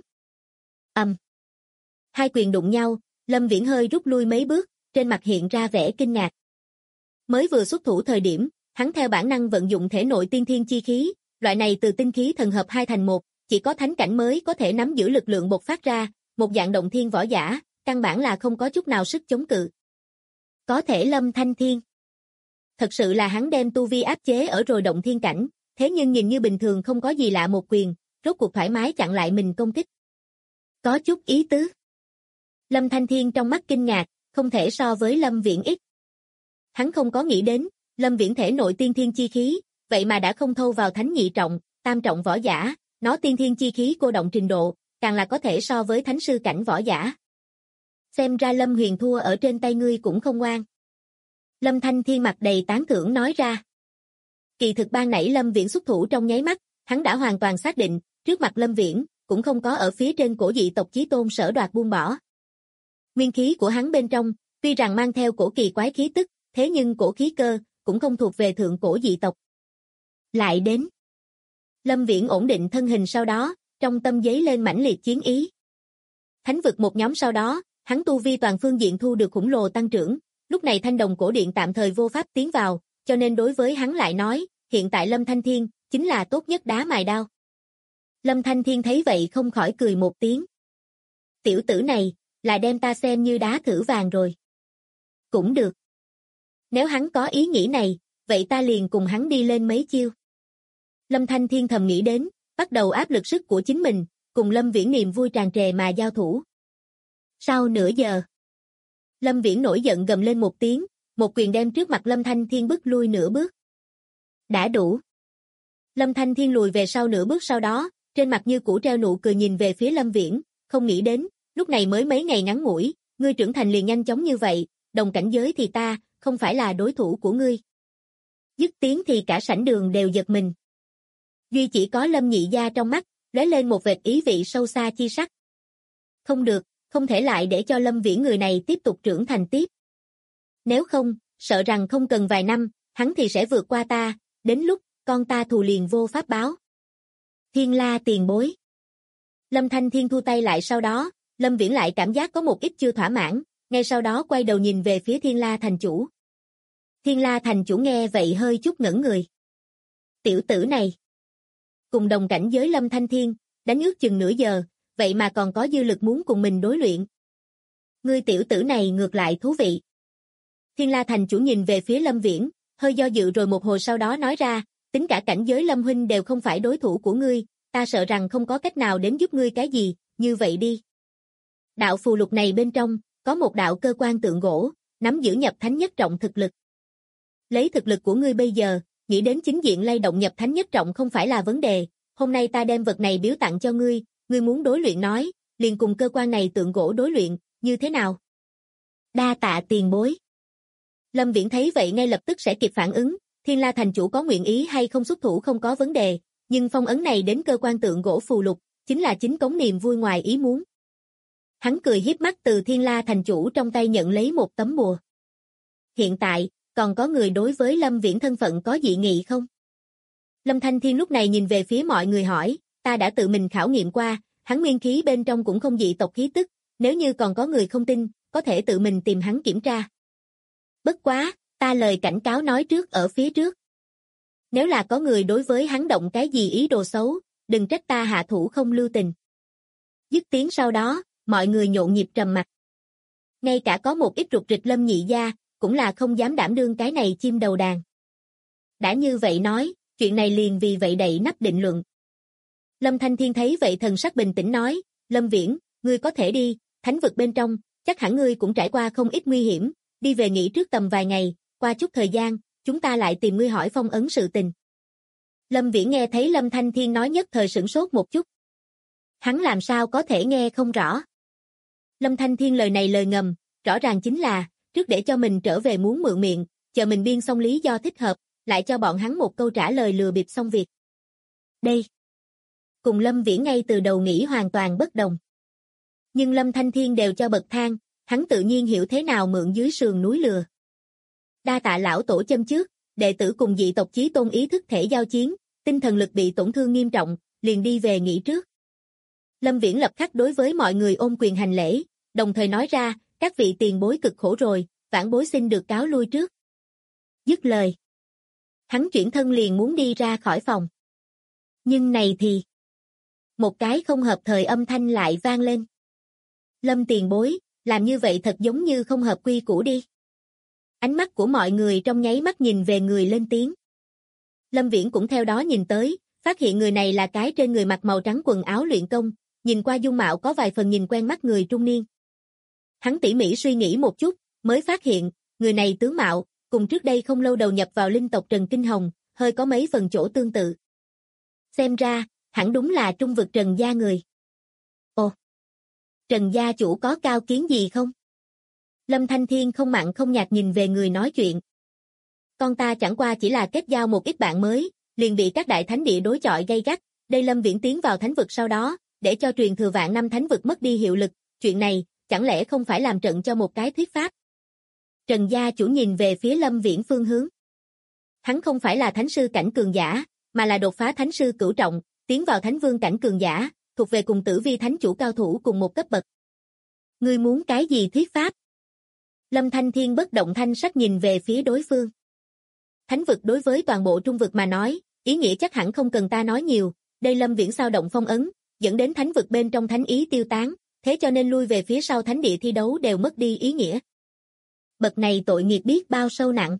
Hai quyền đụng nhau, Lâm Viễn hơi rút lui mấy bước, trên mặt hiện ra vẻ kinh ngạc. Mới vừa xuất thủ thời điểm, hắn theo bản năng vận dụng thể nội tiên thiên chi khí, loại này từ tinh khí thần hợp hai thành một, chỉ có thánh cảnh mới có thể nắm giữ lực lượng bộc phát ra, một dạng động thiên võ giả, căn bản là không có chút nào sức chống cự. Có thể Lâm Thanh Thiên. Thật sự là hắn đem tu vi áp chế ở rồi động thiên cảnh, thế nhưng nhìn như bình thường không có gì lạ một quyền, rốt cuộc thoải mái chặn lại mình công kích. Có chút ý tứ. Lâm Thanh Thiên trong mắt kinh ngạc, không thể so với Lâm Viễn ít. Hắn không có nghĩ đến, Lâm Viễn thể nội tiên thiên chi khí, vậy mà đã không thâu vào thánh nhị trọng, tam trọng võ giả, nó tiên thiên chi khí cô động trình độ, càng là có thể so với thánh sư cảnh võ giả. Xem ra Lâm Huyền thua ở trên tay ngươi cũng không ngoan. Lâm Thanh Thiên mặt đầy tán thưởng nói ra. Kỳ thực ban nãy Lâm Viễn xuất thủ trong nháy mắt, hắn đã hoàn toàn xác định, trước mặt Lâm Viễn, cũng không có ở phía trên cổ dị tộc chí tôn sở đoạt buông bỏ. Nguyên khí của hắn bên trong, tuy rằng mang theo cổ kỳ quái khí tức, thế nhưng cổ khí cơ, cũng không thuộc về thượng cổ dị tộc. Lại đến. Lâm Viễn ổn định thân hình sau đó, trong tâm giấy lên mãnh liệt chiến ý. Thánh vực một nhóm sau đó, hắn tu vi toàn phương diện thu được khủng lồ tăng trưởng, lúc này thanh đồng cổ điện tạm thời vô pháp tiến vào, cho nên đối với hắn lại nói, hiện tại Lâm Thanh Thiên, chính là tốt nhất đá mài đao. Lâm Thanh Thiên thấy vậy không khỏi cười một tiếng. Tiểu tử này, là đem ta xem như đá thử vàng rồi. Cũng được. Nếu hắn có ý nghĩ này, vậy ta liền cùng hắn đi lên mấy chiêu. Lâm Thanh Thiên thầm nghĩ đến, bắt đầu áp lực sức của chính mình, cùng Lâm Viễn niềm vui tràn trề mà giao thủ. Sau nửa giờ, Lâm Viễn nổi giận gầm lên một tiếng, một quyền đem trước mặt Lâm Thanh Thiên bức lui nửa bước. Đã đủ. Lâm Thanh Thiên lùi về sau nửa bước sau đó, trên mặt như cũ treo nụ cười nhìn về phía Lâm Viễn, không nghĩ đến, lúc này mới mấy ngày ngắn ngủi, ngươi trưởng thành liền nhanh chóng như vậy, đồng cảnh giới thì ta, không phải là đối thủ của ngươi. Dứt tiếng thì cả sảnh đường đều giật mình. Duy chỉ có Lâm Nhị gia trong mắt, lóe lên một vệt ý vị sâu xa chi sắc. Không được, không thể lại để cho Lâm Viễn người này tiếp tục trưởng thành tiếp. Nếu không, sợ rằng không cần vài năm, hắn thì sẽ vượt qua ta, đến lúc, con ta thù liền vô pháp báo. Thiên La tiền bối. Lâm Thanh Thiên thu tay lại sau đó, Lâm Viễn lại cảm giác có một ít chưa thỏa mãn, ngay sau đó quay đầu nhìn về phía Thiên La thành chủ. Thiên La thành chủ nghe vậy hơi chút ngẩn người. Tiểu tử này. Cùng đồng cảnh giới Lâm Thanh Thiên, đánh ước chừng nửa giờ, vậy mà còn có dư lực muốn cùng mình đối luyện. Ngươi tiểu tử này ngược lại thú vị. Thiên La thành chủ nhìn về phía Lâm Viễn, hơi do dự rồi một hồi sau đó nói ra, tính cả cảnh giới Lâm huynh đều không phải đối thủ của ngươi, ta sợ rằng không có cách nào đến giúp ngươi cái gì, như vậy đi. Đạo phù lục này bên trong, có một đạo cơ quan tượng gỗ, nắm giữ nhập thánh nhất trọng thực lực. Lấy thực lực của ngươi bây giờ, nghĩ đến chính diện lay động nhập thánh nhất trọng không phải là vấn đề, hôm nay ta đem vật này biếu tặng cho ngươi, ngươi muốn đối luyện nói, liền cùng cơ quan này tượng gỗ đối luyện, như thế nào? Đa tạ tiền bối. Lâm Viễn thấy vậy ngay lập tức sẽ kịp phản ứng, Thiên La thành chủ có nguyện ý hay không xuất thủ không có vấn đề, nhưng phong ấn này đến cơ quan tượng gỗ phù lục, chính là chính cống niềm vui ngoài ý muốn. Hắn cười hiếp mắt từ Thiên La thành chủ trong tay nhận lấy một tấm bùa. Hiện tại, còn có người đối với Lâm Viễn thân phận có dị nghị không? Lâm Thanh Thiên lúc này nhìn về phía mọi người hỏi, ta đã tự mình khảo nghiệm qua, hắn nguyên khí bên trong cũng không dị tộc khí tức, nếu như còn có người không tin, có thể tự mình tìm hắn kiểm tra. Bất quá, ta lời cảnh cáo nói trước ở phía trước. Nếu là có người đối với hắn động cái gì ý đồ xấu, đừng trách ta hạ thủ không lưu tình. Dứt tiếng sau đó, mọi người nhộn nhịp trầm mặc. Ngay cả có một ít rụt rịch Lâm nhị gia, cũng là không dám đảm đương cái này chim đầu đàn. Đã như vậy nói, chuyện này liền vì vậy đậy nắp định luận. Lâm Thanh Thiên thấy vậy thần sắc bình tĩnh nói, Lâm Viễn, ngươi có thể đi, thánh vực bên trong, chắc hẳn ngươi cũng trải qua không ít nguy hiểm, đi về nghỉ trước tầm vài ngày, qua chút thời gian, chúng ta lại tìm ngươi hỏi phong ấn sự tình. Lâm Viễn nghe thấy Lâm Thanh Thiên nói nhất thời sửng sốt một chút. Hắn làm sao có thể nghe không rõ. Lâm Thanh Thiên lời này lời ngầm, rõ ràng chính là, trước để cho mình trở về muốn mượn miệng, chờ mình biên xong lý do thích hợp, lại cho bọn hắn một câu trả lời lừa bịp xong việc. Đây, cùng Lâm Viễn ngay từ đầu nghĩ hoàn toàn bất đồng. Nhưng Lâm Thanh Thiên đều cho bậc thang, hắn tự nhiên hiểu thế nào mượn dưới sườn núi lừa. Đa tạ lão tổ châm trước, đệ tử cùng dị tộc chí tôn ý thức thể giao chiến, tinh thần lực bị tổn thương nghiêm trọng, liền đi về nghỉ trước. Lâm Viễn lập khắc đối với mọi người ôm quyền hành lễ, đồng thời nói ra, các vị tiền bối cực khổ rồi, vãn bối xin được cáo lui trước. Dứt lời. Hắn chuyển thân liền muốn đi ra khỏi phòng. Nhưng này thì... Một cái không hợp thời âm thanh lại vang lên. Lâm tiền bối, làm như vậy thật giống như không hợp quy củ đi. Ánh mắt của mọi người trong nháy mắt nhìn về người lên tiếng. Lâm Viễn cũng theo đó nhìn tới, phát hiện người này là cái trên người mặc màu trắng quần áo luyện công, nhìn qua dung mạo có vài phần nhìn quen mắt người trung niên. Hắn tỉ mỉ suy nghĩ một chút, mới phát hiện, người này tướng mạo, cùng trước đây không lâu đầu nhập vào linh tộc Trần Kinh Hồng, hơi có mấy phần chỗ tương tự. Xem ra, hẳn đúng là trung vực Trần gia người. Ồ! Trần gia chủ có cao kiến gì không? Lâm Thanh Thiên không mặn không nhạt nhìn về người nói chuyện. Con ta chẳng qua chỉ là kết giao một ít bạn mới, liền bị các đại thánh địa đối chọi gay gắt, đây Lâm Viễn tiến vào thánh vực sau đó, để cho truyền thừa vạn năm thánh vực mất đi hiệu lực, chuyện này, chẳng lẽ không phải làm trận cho một cái thuyết pháp? Trần gia chủ nhìn về phía Lâm Viễn phương hướng. Hắn không phải là thánh sư cảnh cường giả, mà là đột phá thánh sư cửu trọng, tiến vào thánh vương cảnh cường giả, thuộc về cùng Tử Vi thánh chủ cao thủ cùng một cấp bậc. Ngươi muốn cái gì thuyết pháp? Lâm Thanh Thiên bất động thanh sắc nhìn về phía đối phương. Thánh vực đối với toàn bộ trung vực mà nói, ý nghĩa chắc hẳn không cần ta nói nhiều, đây Lâm Viễn sao động phong ấn, dẫn đến thánh vực bên trong thánh ý tiêu tán, thế cho nên lui về phía sau thánh địa thi đấu đều mất đi ý nghĩa. Bậc này tội nghiệp biết bao sâu nặng.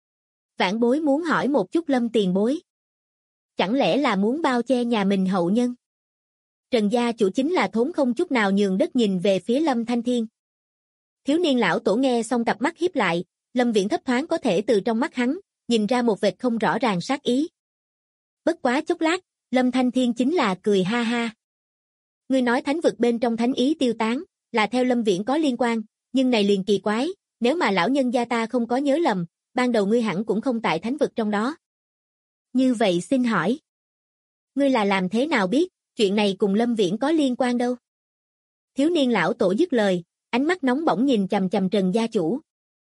Vãn bối muốn hỏi một chút Lâm tiền bối. Chẳng lẽ là muốn bao che nhà mình hậu nhân? Trần gia chủ chính là thốn không chút nào nhường đất nhìn về phía Lâm Thanh Thiên. Thiếu niên lão tổ nghe xong cặp mắt hiếp lại, Lâm Viễn thấp thoáng có thể từ trong mắt hắn, nhìn ra một vệt không rõ ràng sát ý. Bất quá chốc lát, Lâm Thanh Thiên chính là cười ha ha. Ngươi nói thánh vực bên trong thánh ý tiêu tán, là theo Lâm Viễn có liên quan, nhưng này liền kỳ quái, nếu mà lão nhân gia ta không có nhớ lầm, ban đầu ngươi hẳn cũng không tại thánh vực trong đó. Như vậy xin hỏi, ngươi là làm thế nào biết, chuyện này cùng Lâm Viễn có liên quan đâu? Thiếu niên lão tổ dứt lời, ánh mắt nóng bỏng nhìn chằm chằm Trần gia chủ.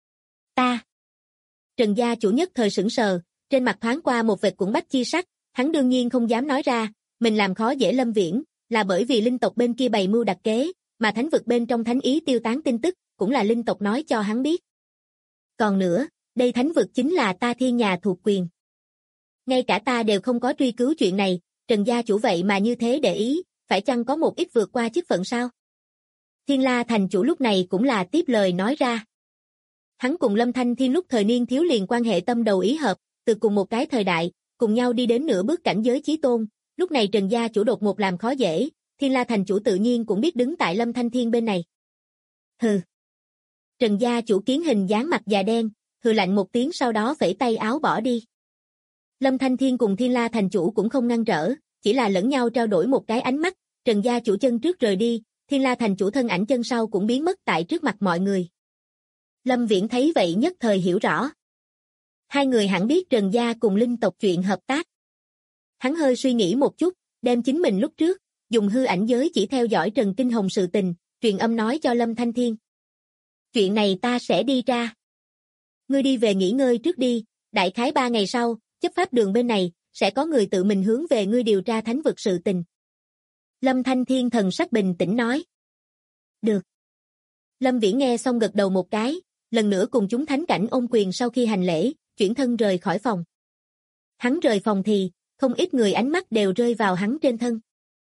Ta. Trần gia chủ nhất thời sững sờ, trên mặt thoáng qua một vệt cuồng bách chi sắc, hắn đương nhiên không dám nói ra, mình làm khó dễ Lâm Viễn, là bởi vì linh tộc bên kia bày mưu đặt kế, mà thánh vực bên trong thánh ý tiêu tán tin tức, cũng là linh tộc nói cho hắn biết. Còn nữa, đây thánh vực chính là ta Thiên nhà thuộc quyền. Ngay cả ta đều không có truy cứu chuyện này, Trần gia chủ vậy mà như thế để ý, phải chăng có một ít vượt qua chức phận sao? Thiên La thành chủ lúc này cũng là tiếp lời nói ra. Hắn cùng Lâm Thanh Thiên lúc thời niên thiếu liền quan hệ tâm đầu ý hợp, từ cùng một cái thời đại, cùng nhau đi đến nửa bước cảnh giới chí tôn, lúc này Trần gia chủ đột ngột làm khó dễ, Thiên La thành chủ tự nhiên cũng biết đứng tại Lâm Thanh Thiên bên này. Hừ. Trần gia chủ kiến hình dáng mặt già đen, hừ lạnh một tiếng sau đó phẩy tay áo bỏ đi. Lâm Thanh Thiên cùng Thiên La thành chủ cũng không ngăn trở, chỉ là lẫn nhau trao đổi một cái ánh mắt, Trần gia chủ chân trước rời đi, Thiên La Thành chủ thân ảnh chân sau cũng biến mất tại trước mặt mọi người. Lâm Viễn thấy vậy nhất thời hiểu rõ. Hai người hẳn biết Trần gia cùng linh tộc chuyện hợp tác. Hắn hơi suy nghĩ một chút, đem chính mình lúc trước, dùng hư ảnh giới chỉ theo dõi Trần Kinh Hồng sự tình, truyền âm nói cho Lâm Thanh Thiên. Chuyện này ta sẽ đi ra. Ngươi đi về nghỉ ngơi trước đi, đại khái 3 ngày sau, chấp pháp đường bên này, sẽ có người tự mình hướng về ngươi điều tra thánh vực sự tình. Lâm Thanh Thiên thần sắc bình tĩnh nói. Được. Lâm Viễn nghe xong gật đầu một cái, lần nữa cùng chúng thánh cảnh ôm quyền sau khi hành lễ, chuyển thân rời khỏi phòng. Hắn rời phòng thì, không ít người ánh mắt đều rơi vào hắn trên thân.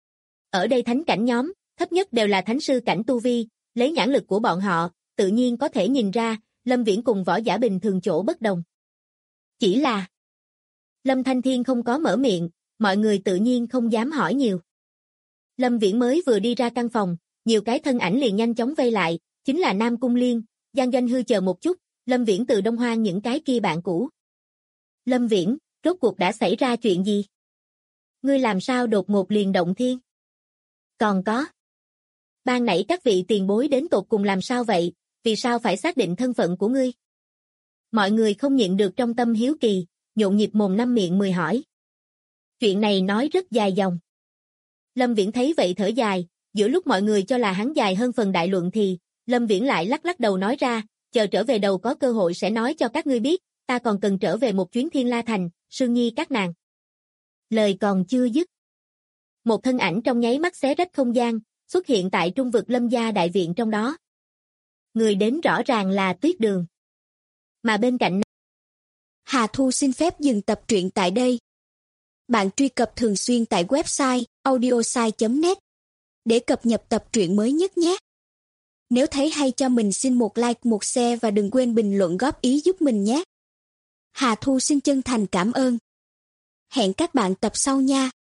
Ở đây thánh cảnh nhóm, thấp nhất đều là thánh sư cảnh tu vi, lấy nhãn lực của bọn họ, tự nhiên có thể nhìn ra, Lâm Viễn cùng võ giả bình thường chỗ bất đồng. Chỉ là Lâm Thanh Thiên không có mở miệng, mọi người tự nhiên không dám hỏi nhiều. Lâm Viễn mới vừa đi ra căn phòng, nhiều cái thân ảnh liền nhanh chóng vây lại, chính là Nam Cung Liên, Giang Doanh Hư chờ một chút, Lâm Viễn từ Đông Hoang những cái kia bạn cũ. Lâm Viễn, rốt cuộc đã xảy ra chuyện gì? Ngươi làm sao đột ngột liền động thiên? Còn có. Ban nãy các vị tiền bối đến tột cùng làm sao vậy, vì sao phải xác định thân phận của ngươi? Mọi người không nhịn được trong tâm hiếu kỳ, nhộn nhịp mồm năm miệng mười hỏi. Chuyện này nói rất dài dòng. Lâm Viễn thấy vậy thở dài, giữa lúc mọi người cho là hắn dài hơn phần đại luận thì, Lâm Viễn lại lắc lắc đầu nói ra, chờ trở về đầu có cơ hội sẽ nói cho các ngươi biết, ta còn cần trở về một chuyến Thiên La Thành, Sương Nhi các nàng. Lời còn chưa dứt. Một thân ảnh trong nháy mắt xé rách không gian, xuất hiện tại trung vực Lâm gia đại viện trong đó. Người đến rõ ràng là Tuyết Đường. Mà bên cạnh Hà Thu xin phép dừng tập truyện tại đây. Bạn truy cập thường xuyên tại website audiosai.net để cập nhật tập truyện mới nhất nhé. Nếu thấy hay cho mình xin một like, một share và đừng quên bình luận góp ý giúp mình nhé. Hà Thu xin chân thành cảm ơn. Hẹn các bạn tập sau nha.